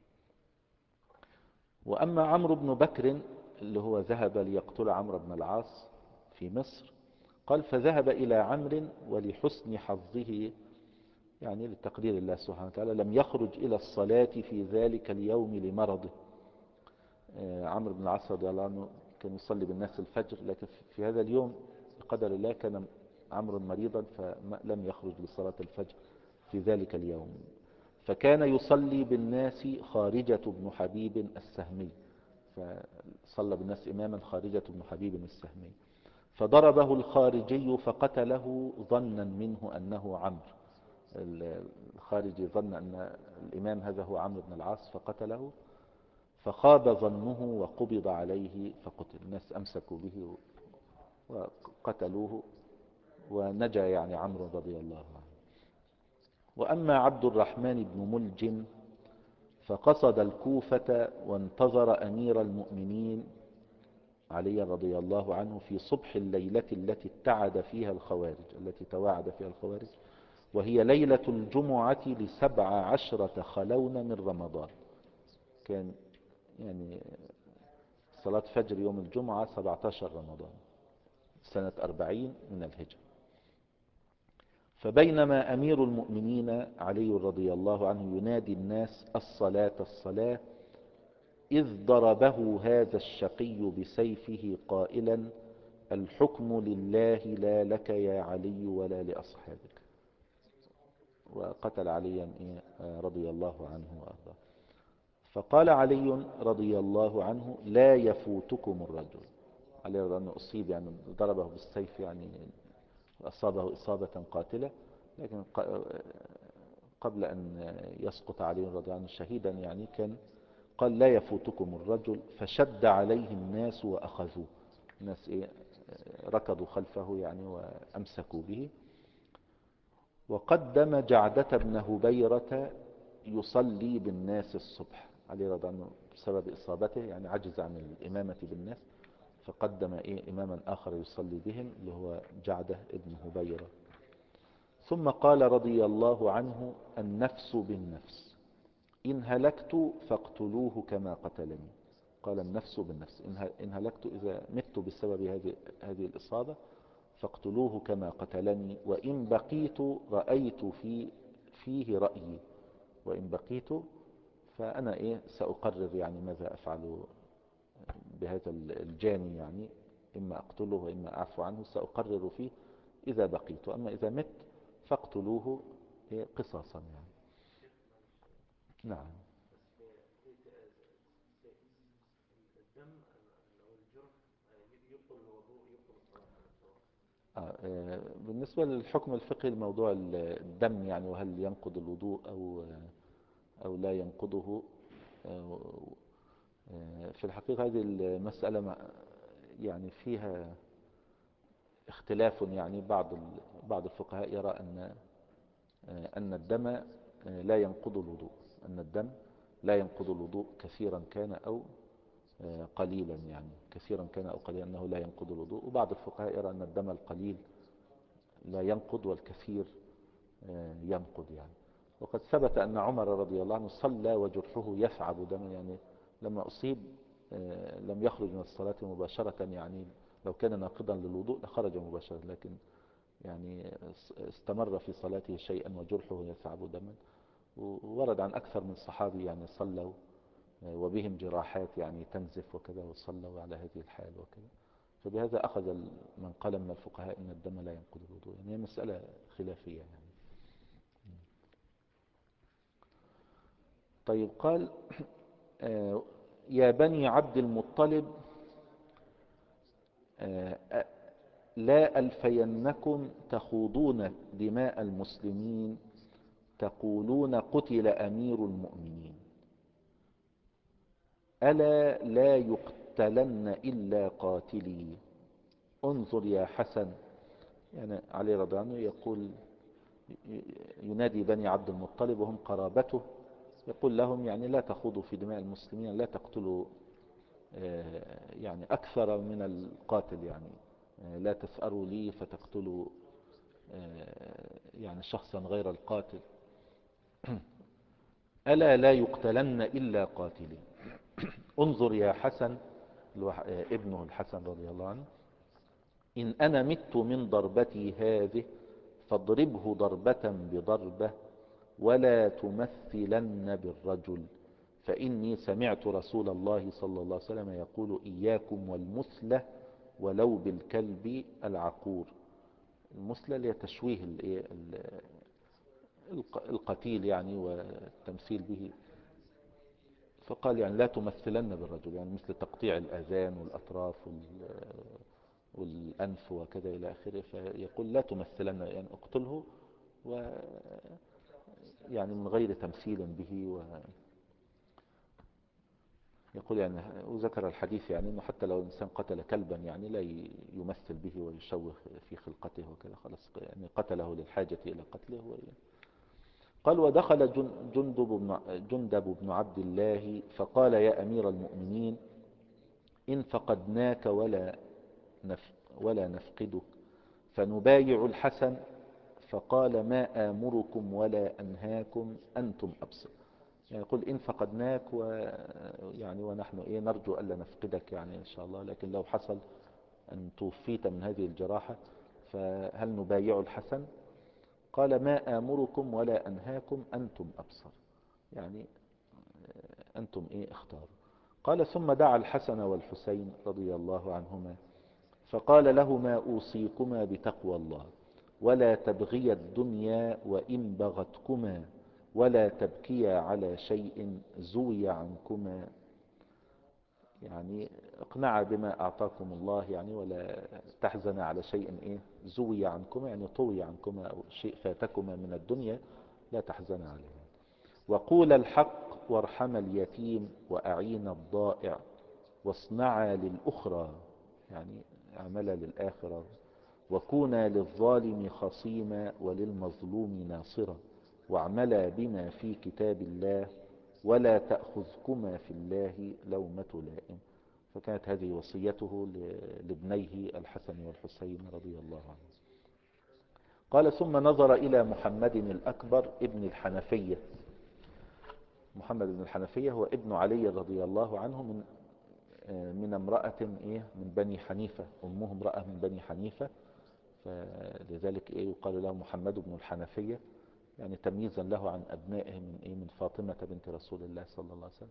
وأما عمرو بن بكر اللي هو ذهب ليقتل عمرو بن العاص في مصر، قال فذهب إلى عمرو ولحسن حظه، يعني لتقدير الله سبحانه وتعالى، لم يخرج إلى الصلاة في ذلك اليوم لمرضه. عمرو بن العاص رضي الله عنه كان يصلي بالناس الفجر، لكن في هذا اليوم بقدر الله كان عمرو مريضا فلم يخرج لصلاة الفجر في ذلك اليوم، فكان يصلي بالناس خارجة بن حبيب السهمي، فصلى بالناس إماما خارجة بن حبيب السهمي، فضربه الخارجي فقتله ظنا منه أنه عمرو. الخارجي ظن أن الإمام هذا هو عمرو بن العاص فقتله، فخاب ظنه وقبض عليه فقتل. الناس أمسكوا به وقتلوه ونجا يعني عمرو رضي الله عنه. وأما عبد الرحمن بن ملجم فقصد الكوفة وانتظر أمير المؤمنين علي رضي الله عنه في صبح الليلة التي اتعد فيها الخوارج، التي تواعد فيها الخوارج، وهي ليلة الجمعة ل17 خلون من رمضان. كان يعني صلاة فجر يوم الجمعة 17 رمضان سنة 40 من الهجرة. فبينما أمير المؤمنين علي رضي الله عنه ينادي الناس الصلاة الصلاة، إذ ضربه هذا الشقي بسيفه قائلا الحكم لله لا لك يا علي ولا لأصحابك، وقتل عليا رضي الله عنه وأرضاه. فقال علي رضي الله عنه لا يفوتكم الرجل. علي رضي الله عنه أصيب، يعني ضربه بالسيف يعني أصابه إصابة قاتلة، لكن قبل أن يسقط علي رضي الله عنه شهيدا يعني قال لا يفوتكم الرجل، فشد عليه الناس وأخذوه. الناس ركضوا خلفه يعني وأمسكوا به. وقدم جعدة بن هبيرة يصلي بالناس الصبح. علي رضي الله عنه بسبب إصابته يعني عجز عن الإمامة بالناس، فقدم إماما آخر يصلي بهم اللي هو جعدة بن هبيرة. ثم قال رضي الله عنه النفس بالنفس، إن هلكت فاقتلوه كما قتلني. قال النفس بالنفس، إن هلكت إذا مت بسبب هذه الإصابة فاقتلوه كما قتلني، وإن بقيت رأيت فيه رأيي، وإن بقيت فأنا سأقرر يعني ماذا أفعل بهذا الجاني، يعني إما أقتله وإما أعفو عنه، سأقرر فيه إذا بقيت، وأما إذا مت فاقتلوه قصاصا يعني. شيخ معلش، نعم. بس الدم أو الجرح يبطل الوضوء، يبطل الصلاة على التوقف. بالنسبة للحكم الفقهي لموضوع الدم يعني، وهل ينقض الوضوء أو لا ينقضه، آه، في الحقيقة هذه المسألة يعني فيها اختلاف، يعني بعض الفقهاء يرى أن الدم لا ينقض الوضوء، أن الدم لا ينقض الوضوء كثيرا كان أو قليلا، يعني كثيرا كان أو قليلا أنه لا ينقض الوضوء. وبعض الفقهاء يرى أن الدم القليل لا ينقض والكثير ينقض يعني. وقد ثبت أن عمر رضي الله عنه صلى وجرحه يثعب دما، يعني لما أصيب لم يخرج من الصلاة مباشرة، يعني لو كان ناقضا للوضوء لخرج مباشرة، لكن يعني استمر في صلاته شيئا وجرحه يثعب دما. وورد عن أكثر من صحابي يعني صلوا وبهم جراحات يعني تنزف وكذا، وصلوا على هذه الحال وكذا. فبهذا أخذ من قال من الفقهاء أن الدم لا ينقض الوضوء، يعني هي مسألة خلافية يعني. طيب قال يا بني عبد المطلب لا ألفينكم تخوضون دماء المسلمين تقولون قتل أمير المؤمنين، ألا لا يقتلن إلا قاتلي. انظر يا حسن، يعني علي رضي الله عنه يقول، ينادي بني عبد المطلب وهم قرابته، يقول لهم يعني لا تخوضوا في دماء المسلمين، لا تقتلوا يعني أكثر من القاتل، يعني لا تثأروا لي فتقتلوا يعني شخصا غير القاتل. ألا لا يقتلن إلا قاتلي. انظر يا حسن، ابنه الحسن رضي الله عنه، إن أنا مت من ضربتي هذه فاضربه ضربة بضربة ولا تمثلن بالرجل، فإني سمعت رسول الله صلى الله عليه وسلم يقول إياكم والمثلة ولو بالكلب العقور. المثلة اللي هي تشويه القتيل يعني والتمثيل به. فقال يعني لا تمثلن بالرجل، يعني مثل تقطيع الآذان والأطراف والأنف وكذا إلى آخره. فيقول لا تمثلن، يعني اقتله و يعني من غير تمثيل به. ويقول يعني، وذكر الحديث يعني انه حتى لو الانسان قتل كلبا يعني لا يمثل به ويشوه في خلقته وكذا، خلاص يعني قتله للحاجة الى قتله قال ودخل جندب بن عبد الله فقال يا امير المؤمنين ان فقدناك ولا نفقدك فنبايع الحسن. فقال ما آمركم ولا أنهاكم أنتم أبصر، يعني يقول إن فقدناك يعني ونحن نرجو ألا نفقدك يعني إن شاء الله، لكن لو حصل أن توفيت من هذه الجراحة فهل نبايع الحسن؟ قال ما آمركم ولا أنهاكم أنتم أبصر، يعني أنتم اختاروا. قال ثم دعا الحسن والحسين رضي الله عنهما فقال لهما أوصيكما بتقوى الله ولا تبغيا الدنيا وإن بغتكما ولا تبكيا على شيء زوي عنكما، يعني اقنعا بما أعطاكم الله يعني ولا تحزن على شيء زوي عنكما، يعني طوي عنكما أو شيء فاتكما من الدنيا لا تحزن عليه. وقول الحق وارحم اليتيم وأعين الضائع واصنعا للأخرى، يعني اعملا للآخرة. وكونا للظالم خصيما وللمظلوم ناصرا واعملا بما في كتاب الله ولا تأخذكما في الله لومة لائم. فكانت هذه وصيته لابنيه الحسن والحسين رضي الله عنه. قال ثم نظر إلى محمد الأكبر ابن الحنفية. محمد بن الحنفية هو ابن علي رضي الله عنه من امرأة من بني حنيفة، أمه امرأة من بني حنيفة، فلذلك يقال له محمد بن الحنفية. يعني تمييزا له عن أبنائه من فاطمة بنت رسول الله صلى الله عليه وسلم.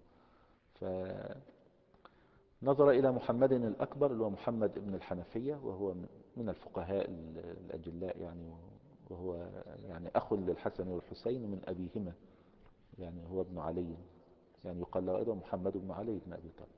فنظر إلى محمد الأكبر اللي هو محمد ابن الحنفية، وهو من الفقهاء الأجلاء يعني، وهو يعني أخ للحسن والحسين من أبيهما، يعني هو ابن علي، يعني يقال له أيضا محمد بن علي بن أبي طالب.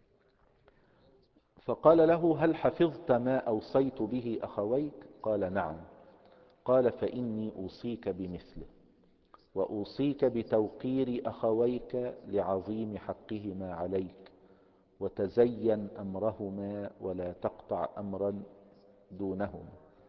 فقال له: هل حفظت ما أوصيت به أخويك؟ قال: نعم. قال: فإني أوصيك بمثله، وأوصيك بتوقير أخويك لعظيم حقهما عليك، وتزين أمرهما ولا تقطع أمرا دونهما.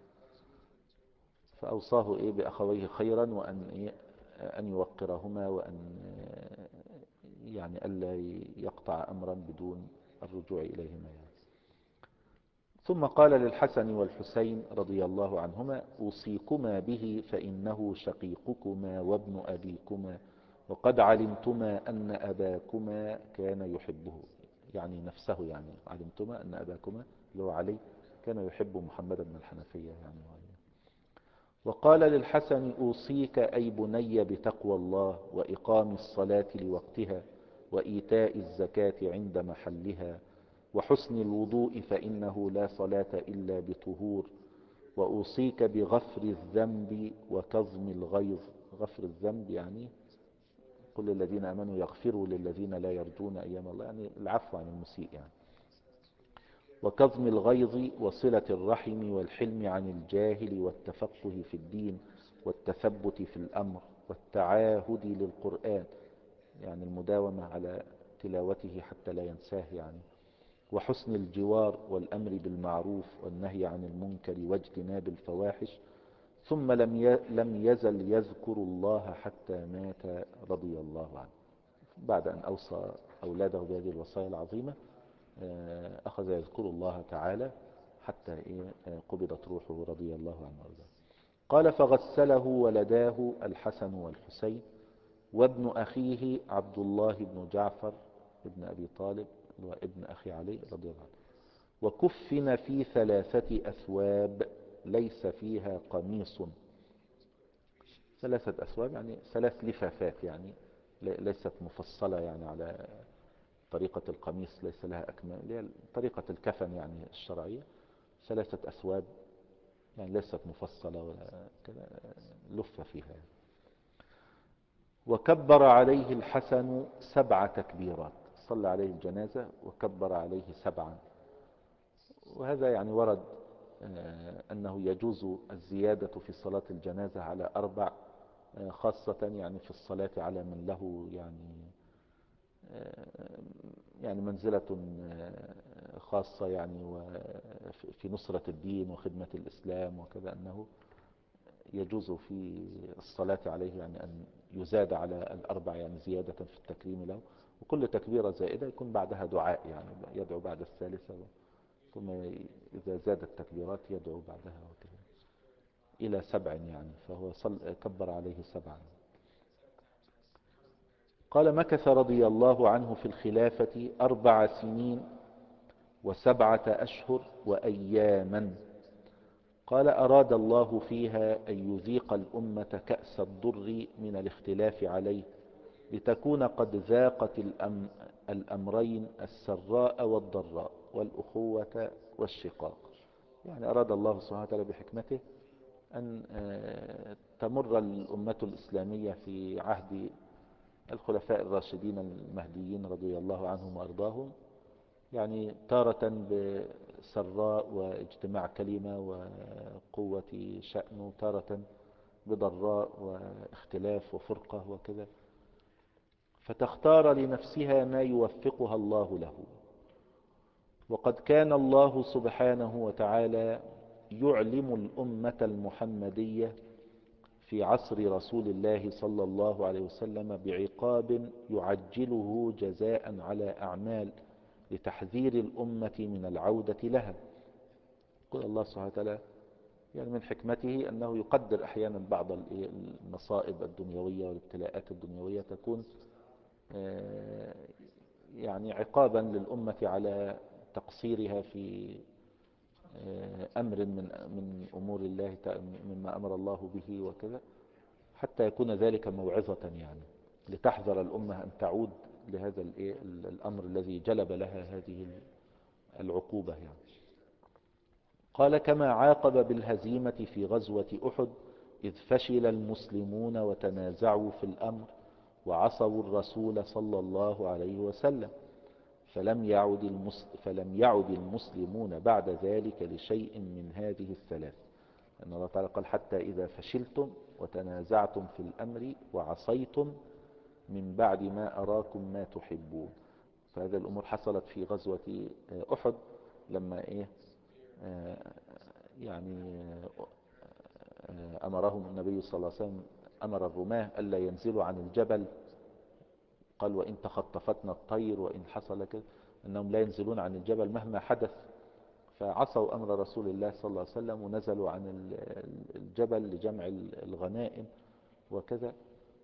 فأوصاه بأخويه خيرا، وأن أن يوقرهما، وأن يعني ألا يقطع أمرا بدون الرجوع إليهما يعني. ثم قال للحسن والحسين رضي الله عنهما: أوصيكما به فإنه شقيقكما وابن أبيكما، وقد علمتما أن أباكما كان يحبه، يعني نفسه، يعني علمتما أن أباكما اللي هو علي كان يحب محمد بن الحنفية يعني. وقال للحسن: أوصيك أي بني بتقوى الله، وإقام الصلاة لوقتها، وإيتاء الزكاة عند محلها، وحسن الوضوء، فإنه لا صلاة إلا بطهور، وأوصيك بغفر الذنب وكظم الغيظ. غفر الذنب يعني كل الذين آمنوا يغفروا للذين لا يرجون أيام الله، يعني العفو عن المسيء يعني. وكظم الغيظ، وصلة الرحم، والحلم عن الجاهل، والتفقه في الدين، والتثبت في الأمر، والتعاهد للقرآن، يعني المداومة على تلاوته حتى لا ينساه يعني. وحسن الجوار، والأمر بالمعروف، والنهي عن المنكر، واجتناب الفواحش. ثم لم يزل يذكر الله حتى مات رضي الله عنه. بعد أن أوصى أولاده بهذه الوصايا العظيمة، أخذ يذكر الله تعالى حتى قبضت روحه رضي الله عنه وارضاه. قال: فغسله ولداه الحسن والحسين، وابن أخيه عبد الله بن جعفر ابن أبي طالب وابن أخي علي رضي الله عنه، وكفن في 3 أثواب ليس فيها قميص. 3 أثواب يعني 3 لفافات، يعني ليست مفصلة يعني على طريقة القميص، ليس لها أكمام، اللي هي طريقة الكفن يعني الشرعية. 3 أثواب يعني ليست مفصلة ولا كذا، لف فيها يعني. وكبر عليه الحسن 7 تكبيرات، صلى عليه الجنازة وكبر عليه 7. وهذا يعني ورد أنه يجوز الزيادة في صلاة الجنازة على 4، خاصة يعني في الصلاة على من له يعني منزلة خاصة يعني، وفي نصرة الدين وخدمة الإسلام وكذا، أنه يجوز في الصلاة عليه يعني أن يزاد على 4 يعني زيادة في التكريم له. وكل تكبيرة زائدة يكون بعدها دعاء، يعني يدعو بعد الثالثة، ثم إذا زاد التكبيرات يدعو بعدها وكذا إلى 7 يعني. فهو كبر عليه 7. قال: مكث رضي الله عنه في الخلافة 4 سنين و7 أشهر وأياما. قال: أراد الله فيها أن يذيق الأمة كأس الضر من الاختلاف عليه، لتكون قد ذاقت الأمرين، السراء والضراء، والأخوة والشقاق. يعني أراد الله سبحانه وتعالى بحكمته أن تمر الأمة الإسلامية في عهد الخلفاء الراشدين المهديين رضي الله عنهم وأرضاهم، يعني تارة بسراء واجتماع كلمة وقوة شأن، وتارة بضراء واختلاف وفرقة وكذا، فتختار لنفسها ما يوفقها الله له. وقد كان الله سبحانه وتعالى يعلم الأمة المحمدية في عصر رسول الله صلى الله عليه وسلم بعقاب يعجله جزاء على أعمال، لتحذير الأمة من العودة لها. يقول الله سبحانه وتعالى يعني من حكمته أنه يقدر أحيانا بعض المصائب الدنيوية والابتلاءات الدنيوية تكون يعني عقابا للأمة على تقصيرها في أمر من أمور الله، مما أمر الله به وكذا، حتى يكون ذلك موعظة يعني، لتحذر الأمة أن تعود لهذا الأمر الذي جلب لها هذه العقوبة يعني. قال كما عاقب بالهزيمة في غزوة أحد إذ فشل المسلمون وتنازعوا في الأمر وعصوا الرسول صلى الله عليه وسلم، فلم يعد المسلمون بعد ذلك لشيء من هذه الثلاث. أن الله تعالى قال حتى إذا فشلتم وتنازعتم في الأمر وعصيتم من بعد ما أراكم ما تحبون. فهذه الأمور حصلت في غزوة أحد لما يعني أمرهم النبي صلى الله عليه وسلم، أمر الرماة ألا ينزلوا عن الجبل، قال وإن تخطفتنا الطير وإن حصل كذا، أنهم لا ينزلون عن الجبل مهما حدث. فعصوا أمر رسول الله صلى الله عليه وسلم ونزلوا عن الجبل لجمع الغنائم وكذا.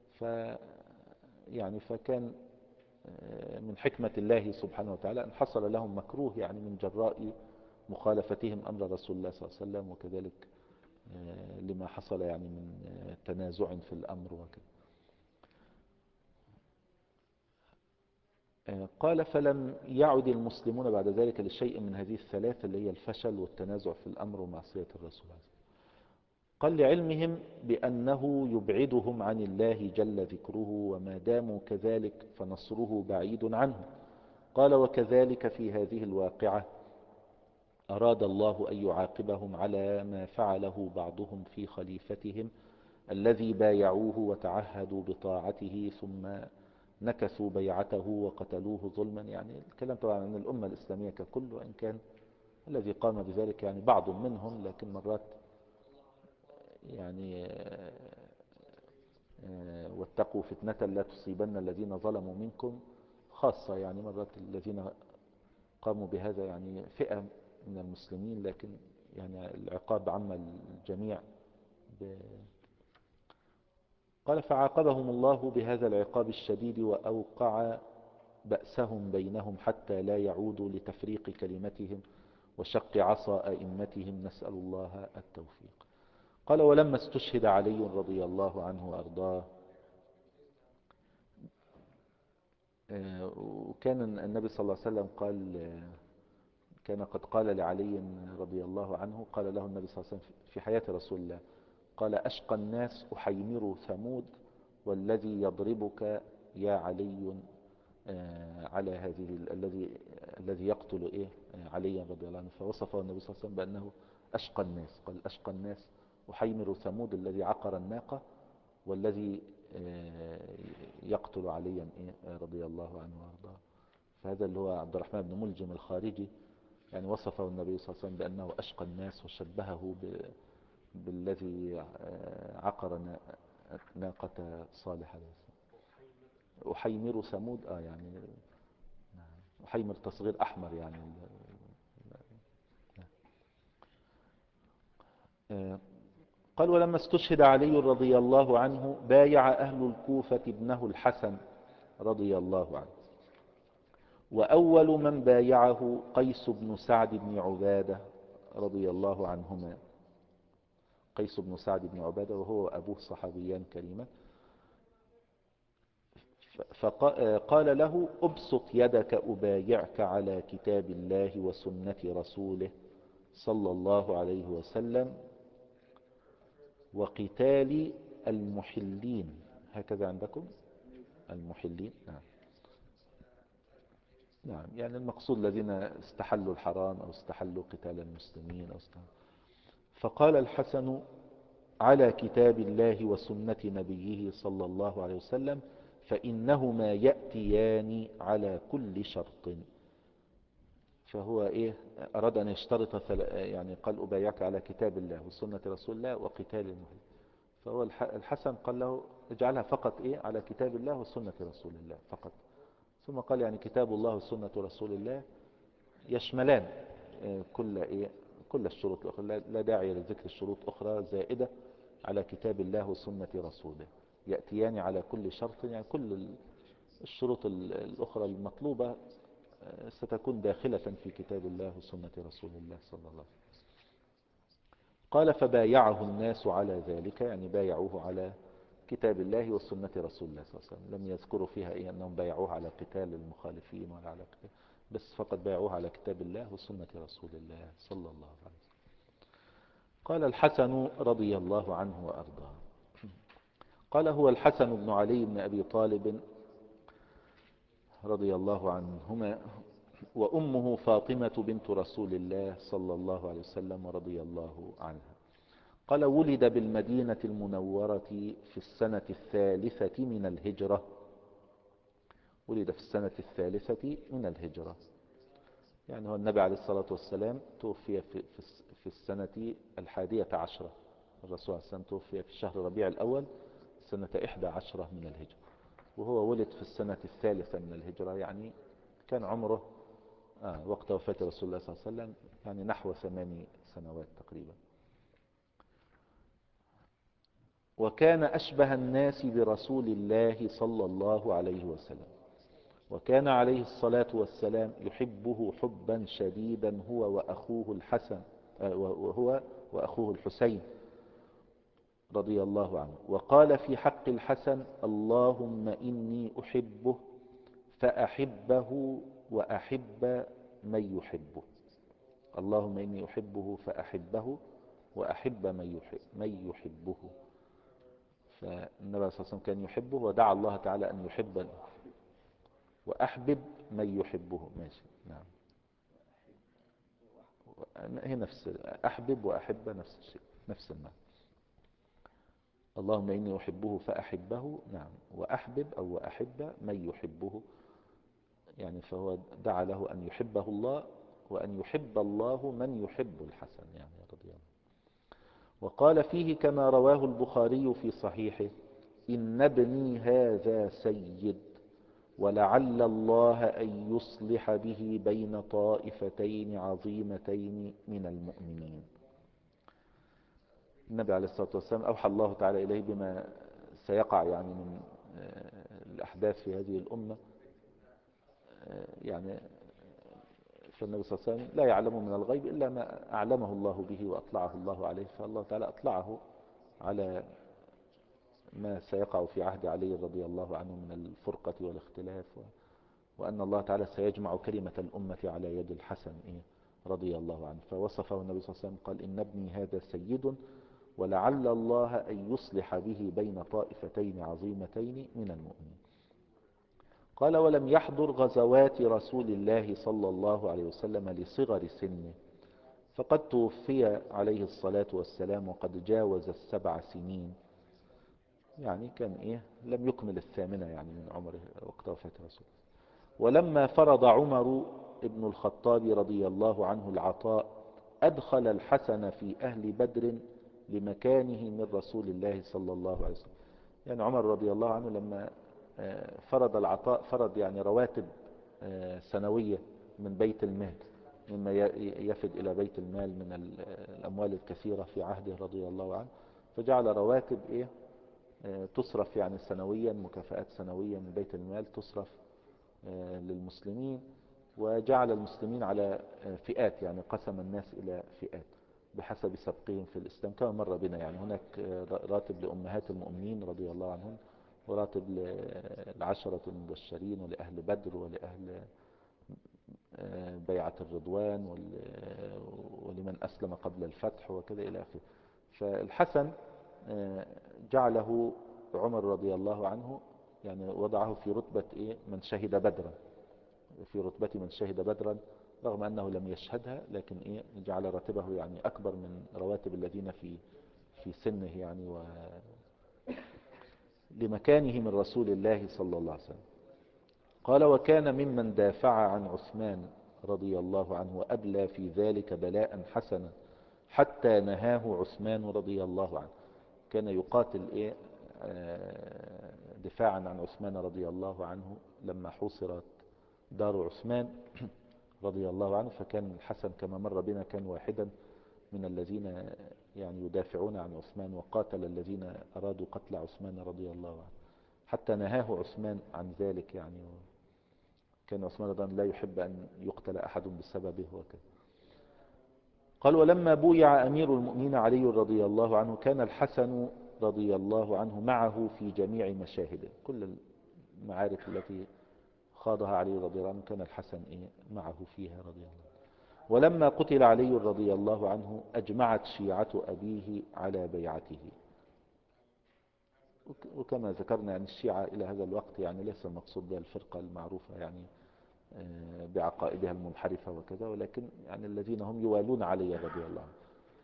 فكان من حكمة الله سبحانه وتعالى أن حصل لهم مكروه يعني من جراء مخالفتهم أمر رسول الله صلى الله عليه وسلم، وكذلك لما حصل يعني من تنازع في الأمر وكذا. قال فلم يعد المسلمون بعد ذلك لشيء من هذه الثلاث اللي هي الفشل والتنازع في الأمر ومعصية الرسول. قال لعلمهم بأنه يبعدهم عن الله جل ذكره، وما داموا كذلك فنصره بعيد عنه. قال وكذلك في هذه الواقعة أراد الله أن يعاقبهم على ما فعله بعضهم في خليفتهم الذي بايعوه وتعهدوا بطاعته ثم نكثوا بيعته وقتلوه ظلما. يعني الكلام طبعا عن الأمة الإسلامية ككل، وإن كان الذي قام بذلك يعني بعض منهم، لكن مرات يعني واتقوا فتنة لا تصيبن الذين ظلموا منكم خاصة. يعني مرات الذين قاموا بهذا يعني فئة من المسلمين، لكن يعني العقاب عم الجميع قال فعاقبهم الله بهذا العقاب الشديد وأوقع بأسهم بينهم حتى لا يعودوا لتفريق كلمتهم وشق عصا أئمتهم، نسأل الله التوفيق. قال ولما استشهد علي رضي الله عنه وأرضاه، وكان النبي صلى الله عليه وسلم كان قد قال لعلي رضي الله عنه، قال له النبي صلى الله عليه وسلم في حياة رسول الله، قال أشقى الناس أحيمر ثمود والذي يضربك يا علي على هذه الذي يقتل علي رضي الله عنه. فوصفه النبي صلى الله عليه وسلم بأنه أشقى الناس، قال أشقى الناس أحيمر ثمود الذي عقر الناقة والذي يقتل عليا رضي الله عنه وارضاه. فهذا اللي هو عبد الرحمن بن ملجم الخارجي، يعني وصفه النبي صلى الله عليه وسلم بأنه أشقى الناس، وشبهه بالذي عقر ناقة صالح عليه السلام. أحيمر ثمود يعني أحيمر تصغير أحمر يعني. قال ولما استشهد علي رضي الله عنه بايع أهل الكوفة ابنه الحسن رضي الله عنه، وأول من بايعه قيس بن سعد بن عبادة رضي الله عنهما. قيس بن سعد بن عبادة وهو أبوه صحابيان كريما. فقال له أبسط يدك أبايعك على كتاب الله وسنة رسوله صلى الله عليه وسلم وقتال المحلين. هكذا عندكم المحلين؟ نعم. نعم، يعني المقصود الذين استحلوا الحرام أو استحلوا قتال المسلمين فقال الحسن على كتاب الله وسنة نبيه صلى الله عليه وسلم فإنهما يأتيان على كل شرط. فهو أراد أن يشترط يعني قال أبايعك على كتاب الله وسنة رسول الله وقتال المحلين. فهو الحسن قال له اجعلها فقط على كتاب الله وسنة رسول الله فقط. ثم قال يعني كتاب الله وسنة رسول الله يشملان كل الشروط الأخرى، لا داعي لذكر الشروط أخرى زائدة على كتاب الله وسنة رسوله، يأتيان على كل شرط. يعني كل الشروط الأخرى المطلوبة ستكون داخلة في كتاب الله وسنة رسول الله صلى الله عليه وسلم. قال فبايعه الناس على ذلك، يعني بايعوه على كتاب الله وسنة رسول الله صلى الله عليه وسلم. لم يذكروا فيها إيه أنهم بايعوه على قتال المخالفين ولا على قتال، بس فقط بايعوه على كتاب الله وسنة رسول الله صلى الله عليه وسلم. قال الحسن رضي الله عنه وأرضاه، قال هو الحسن بن علي بن أبي طالب رضي الله عنهما، وأمه فاطمة بنت رسول الله صلى الله عليه وسلم ورضي الله عنها. قال ولد بالمدينة المنورة في السنة الثالثة من الهجرة. ولد في السنة الثالثة من الهجرة، يعني هو النبي عليه الصلاة والسلام توفي في السنة 11. الرسول عليه السلام توفي في شهر ربيع الأول سنة 11 من الهجرة، وهو ولد في السنة الثالثة من الهجرة، يعني كان عمره وقت وفاة رسول الله صلى الله عليه وسلم يعني نحو 8 سنوات تقريبا. وكان أشبه الناس برسول الله صلى الله عليه وسلم، وكان عليه الصلاة والسلام يحبه حبا شديدا هو وأخوه الحسن، وهو وأخوه الحسين رضي الله عنه. وقال في حق الحسن اللهم إني أحبه فأحبه وأحب من يحبه. اللهم إني أحبه فأحبه وأحب من يحبه. فالنبي صلى الله عليه وسلم كان يحبه ودعا الله تعالى أن يحب وأحبب من يحبه. ماشي، نعم، هي نفس أحبب وأحب نفس الشيء، نفس المعنى. اللهم إني أحبه فأحبه، نعم، وأحبب أو وأحب من يحبه، يعني فهو دعا له أن يحبه الله وأن يحب الله من يحب الحسن يعني رضي الله. وقال فيه كما رواه البخاري في صحيحه إن ابني هذا سيد ولعل الله أن يصلح به بين طائفتين عظيمتين من المؤمنين. النبي عليه الصلاة والسلام أوحى الله تعالى إليه بما سيقع يعني من الأحداث في هذه الأمة، يعني فالنبي صلى الله عليه وسلم لا يعلم من الغيب إلا ما أعلمه الله به وأطلعه الله عليه، فالله تعالى أطلعه على ما سيقع في عهد علي رضي الله عنه من الفرقة والاختلاف، وأن الله تعالى سيجمع كلمة الأمة على يد الحسن رضي الله عنه. فوصفه النبي صلى الله عليه وسلم قال إن ابني هذا سيد ولعل الله أن يصلح به بين طائفتين عظيمتين من المؤمنين. قال ولم يحضر غزوات رسول الله صلى الله عليه وسلم لصغر سنه، فقد توفي عليه الصلاة والسلام وقد جاوز 7 سنين، يعني كان لم يكمل 8 يعني من عمره وقت وفاة رسول. ولما فرض عمر ابن الخطاب رضي الله عنه العطاء أدخل الحسن في أهل بدر لمكانه من رسول الله صلى الله عليه وسلم. يعني عمر رضي الله عنه لما فرض العطاء فرض يعني رواتب سنوية من بيت المال، مما يفد إلى بيت المال من الأموال الكثيرة في عهده رضي الله عنه، فجعل رواتب تصرف يعني سنويا، مكافآت سنوية من بيت المال تصرف للمسلمين، وجعل المسلمين على فئات، يعني قسم الناس إلى فئات بحسب سبقهم في الإسلام كما مر بنا. يعني هناك راتب لأمهات المؤمنين رضي الله عنهم، وراتب للعشرة المبشرين ولأهل بدر ولأهل بيعة الرضوان ولمن أسلم قبل الفتح وكذا إلى آخره. فالحسن جعله عمر رضي الله عنه يعني وضعه في رتبة من شهد بدرا، في رتبة من شهد بدرا، رغم أنه لم يشهدها، لكن جعل راتبه يعني أكبر من رواتب الذين في سنه يعني لمكانه من رسول الله صلى الله عليه وسلم. قال وكان ممن دافع عن عثمان رضي الله عنه وأبلى في ذلك بلاء حسنا حتى نهاه عثمان رضي الله عنه. كان يقاتل دفاعا عن عثمان رضي الله عنه لما حوصرت دار عثمان رضي الله عنه، فكان الحسن كما مر بنا كان واحدا من الذين يعني يدافعون عن عثمان، وقاتل الذين أرادوا قتل عثمان رضي الله عنه حتى نهاه عثمان عن ذلك. يعني كان عثمان رضي الله عنه لا يحب أن يقتل أحد بسببه وكذا. قال ولما بويع أمير المؤمنين علي رضي الله عنه كان الحسن رضي الله عنه معه في جميع مشاهده. كل المعارك التي خاضها علي رضي الله عنه كان الحسن معه فيها رضي الله عنه. ولما قتل علي رضي الله عنه أجمعت شيعة أبيه على بيعته. وكما ذكرنا يعني الشيعة إلى هذا الوقت يعني ليس المقصود بها الفرقة المعروفة يعني بعقائدها المنحرفة وكذا، ولكن يعني الذين هم يوالون علي رضي الله عنه.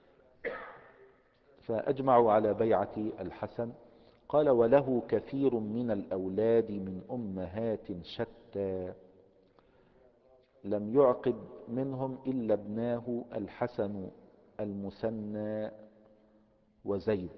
فأجمعوا على بيعة الحسن. قال: وله كثير من الأولاد من أمهات شتى لم يعقب منهم إلا ابناه الحسن المثنى وزيد.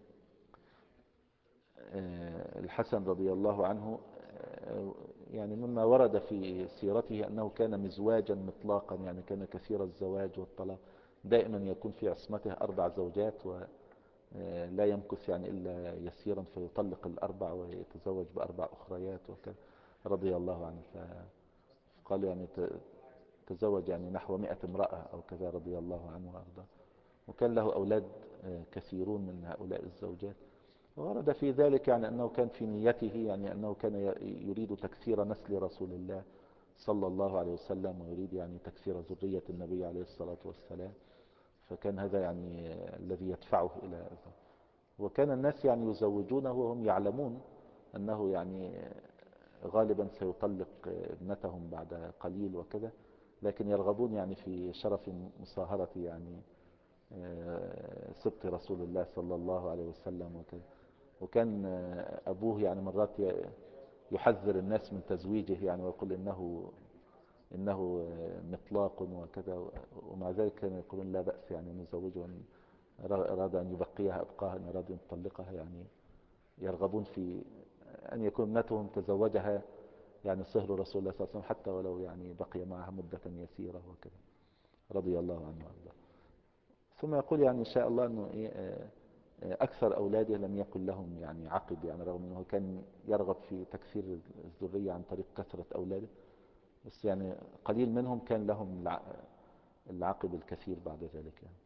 الحسن رضي الله عنه يعني مما ورد في سيرته أنه كان مزواجا مطلاقا، يعني كان كثير الزواج والطلاق، دائما يكون في عصمته 4 زوجات ولا يمكث يعني إلا يسيرا فيطلق ال4 ويتزوج ب4 أخريات وكذا رضي الله عنه. فقال يعني تزوج يعني نحو 100 امرأة أو كذا رضي الله عنه وأرضاه، وكان له أولاد كثيرون من هؤلاء الزوجات. ورد في ذلك يعني أنه كان في نيته يعني أنه كان يريد تكثير نسل رسول الله صلى الله عليه وسلم، ويريد يعني تكثير ذرية النبي عليه الصلاة والسلام. فكان هذا يعني الذي يدفعه إلى هذا. وكان الناس يعني يزوجونه وهم يعلمون أنه يعني غالبا سيطلق ابنتهم بعد قليل وكذا، لكن يرغبون يعني في شرف مصاهرة يعني سبط رسول الله صلى الله عليه وسلم وكذا. وكان أبوه يعني مرات يحذر الناس من تزويجه يعني ويقول إنه مطلاق وكذا، ومع ذلك كانوا يقولون لا بأس يعني نزوجه، إن أراد أن يبقيها أبقاها، إن أراد أن يطلقها يعني يرغبون في أن يكون ابنتهم تزوجها يعني صهر رسول الله صلى الله عليه وسلم حتى ولو يعني بقي معها مدة يسيرة وكذا رضي الله عنه وارضاه. ثم يقول يعني إن شاء الله أنه أكثر أولاده لم يكن لهم يعني عقب، يعني رغم أنه كان يرغب في تكثير الذرية عن طريق كثرة أولاده، بس يعني قليل منهم كان لهم العقب الكثير بعد ذلك. يعني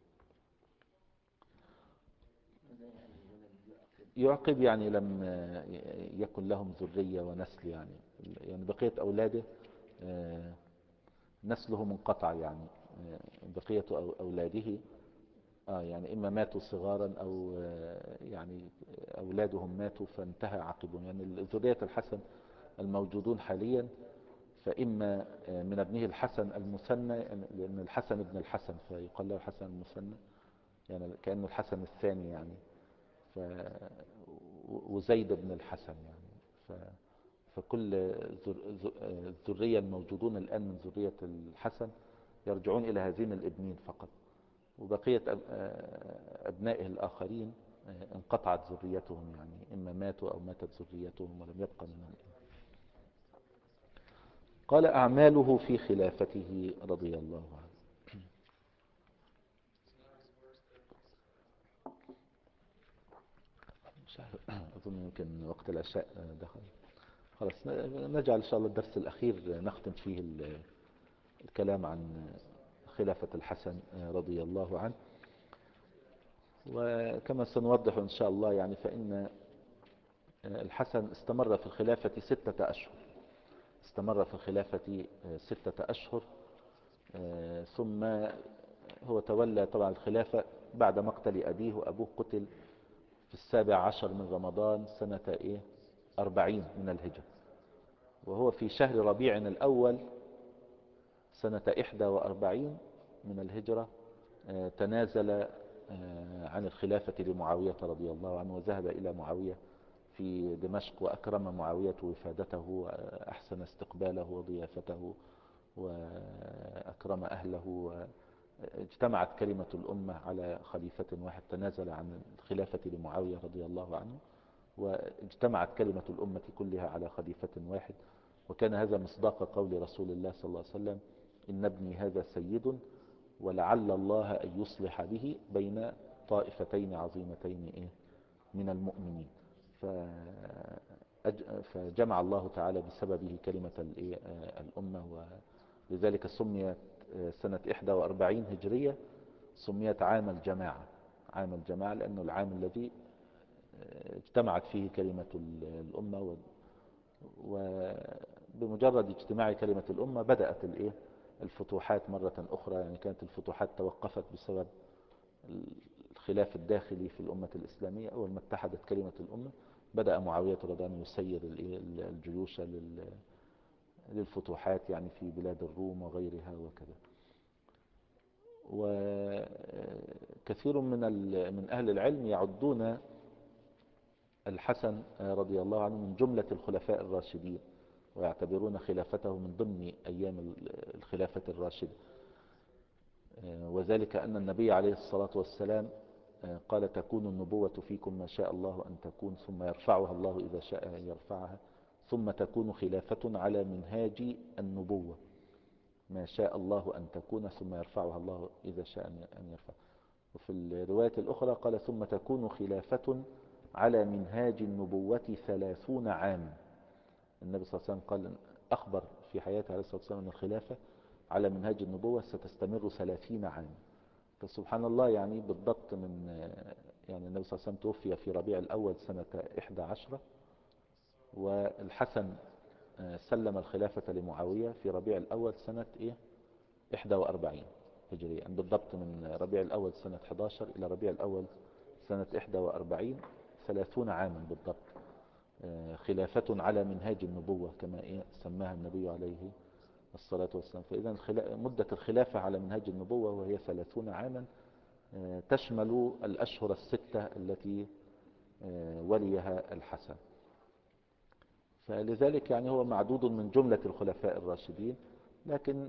يعقب يعني لم يكن لهم ذرية ونسل، يعني بقية أولاده نسله منقطع، يعني بقية أولاده يعني إما ماتوا صغارا أو يعني أولادهم ماتوا فانتهى عقبهم. يعني ذرية الحسن الموجودون حاليا فإما من ابنه الحسن المثنى، لأن الحسن ابن الحسن فيقال له الحسن المثنى، يعني كأنه الحسن الثاني يعني. ف وزيد بن الحسن يعني. فكل الذرية الموجودون الآن من ذرية الحسن يرجعون إلى هذين الابنين فقط، وبقية أبنائه الآخرين انقطعت ذريتهم، يعني إما ماتوا أو ماتت ذريتهم ولم يبقى منهم. قال: أعماله في خلافته رضي الله عنه. مش عارف، أظن يمكن وقت العشاء دخل. خلاص نجعل إن شاء الله الدرس الأخير نختم فيه الكلام عن خلافة الحسن رضي الله عنه. وكما سنوضح إن شاء الله يعني فإن الحسن استمر في الخلافة 6 أشهر، استمر في الخلافة 6 أشهر. ثم هو تولى طبعا الخلافة بعد مقتل أبيه، وأبوه قتل في 17 من رمضان سنة 40 من الهجرة، وهو في شهر ربيع الأول سنة 41 من الهجرة تنازل عن الخلافة لمعاوية رضي الله عنه، وذهب إلى معاوية في دمشق، وأكرم معاوية وفادته وأحسن استقباله وضيافته وأكرم أهله، واجتمعت كلمة الأمة على خليفة واحد. تنازل عن الخلافة لمعاوية رضي الله عنه، واجتمعت كلمة الأمة كلها على خليفة واحد. وكان هذا مصداق قول رسول الله صلى الله عليه وسلم: إن ابني هذا سيد ولعل الله أن يصلح به بين طائفتين عظيمتين من المؤمنين. فجمع الله تعالى بسببه كلمة الأمة، ولذلك سميت سنة 41 هجرية سميت عام الجماعة، عام الجماعة، لأنه العام الذي اجتمعت فيه كلمة الأمة، وبمجرد اجتماع كلمة الأمة بدأت الفتوحات مرة أخرى. يعني كانت الفتوحات توقفت بسبب الخلاف الداخلي في الأمة الإسلامية. أول ما اتحدت كلمة الأمة بدأ معاوية رضي الله عنه يسير الجيوش للفتوحات، يعني في بلاد الروم وغيرها وكذا. وكثير من أهل العلم يعدون الحسن رضي الله عنه من جملة الخلفاء الراشدين، ويعتبرون خلافته من ضمن أيام الخلافة الراشدة. وذلك أن النبي عليه الصلاة والسلام قال: تكون النبوة فيكم ما شاء الله أن تكون، ثم يرفعها الله إذا شاء أن يرفعها، ثم تكون خلافة على منهاج النبوة ما شاء الله أن تكون، ثم يرفعها الله إذا شاء أن يرفعها. وفي الرواية الأخرى قال: ثم تكون خلافة على منهاج النبوة 30 عام. النبي صلى الله عليه وسلم قال، أخبر في حياته عليه الصلاة والسلام أن الخلافة على منهاج النبوة ستستمر 30 عام. فسبحان الله، يعني بالضبط يعني النبي صلى الله عليه وسلم توفي في ربيع الأول سنة 11، والحسن سلم الخلافة لمعاوية في ربيع الأول سنة 41 هجرية. يعني بالضبط من ربيع الأول سنة 11 إلى ربيع الأول سنة 41، 30 عاما بالضبط. خلافة على منهاج النبوة كما سماها النبي عليه الصلاة والسلام. فإذا مدة الخلافة على منهاج النبوة وهي 30 عاما تشمل الأشهر الستة التي وليها الحسن. فلذلك يعني هو معدود من جملة الخلفاء الراشدين. لكن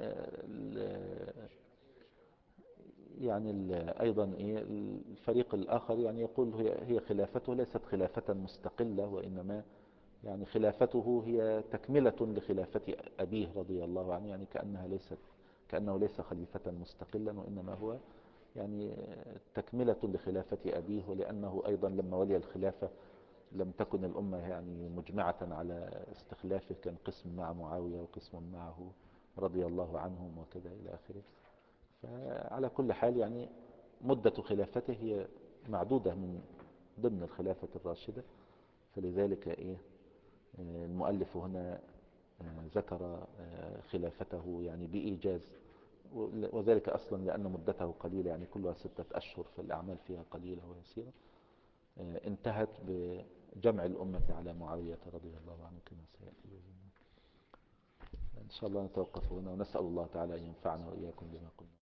يعني أيضا الفريق الآخر يعني يقول هي خلافته ليست خلافة مستقلة، وإنما يعني خلافته هي تكملة لخلافة أبيه رضي الله عنه. يعني كأنه ليس خليفة مستقلا، وإنما هو يعني تكملة لخلافة أبيه. ولأنه أيضا لما ولي الخلافة لم تكن الأمة يعني مجمعة على استخلافه، كان قسم مع معاوية وقسم معه رضي الله عنهم وكذا إلى آخره. فعلى كل حال يعني مدة خلافته هي معدودة من ضمن الخلافة الراشدة. فلذلك المؤلف هنا ذكر خلافته يعني بإيجاز، وذلك أصلا لأن مدته قليلة، يعني كلها 6 أشهر، فالأعمال فيها قليلة ويسيرة. انتهت بجمع الأمة على معاوية رضي الله عنه كما سيأتي بإذن الله. إن شاء الله نتوقف هنا، ونسأل الله تعالى أن ينفعنا وإياكم بما قلنا.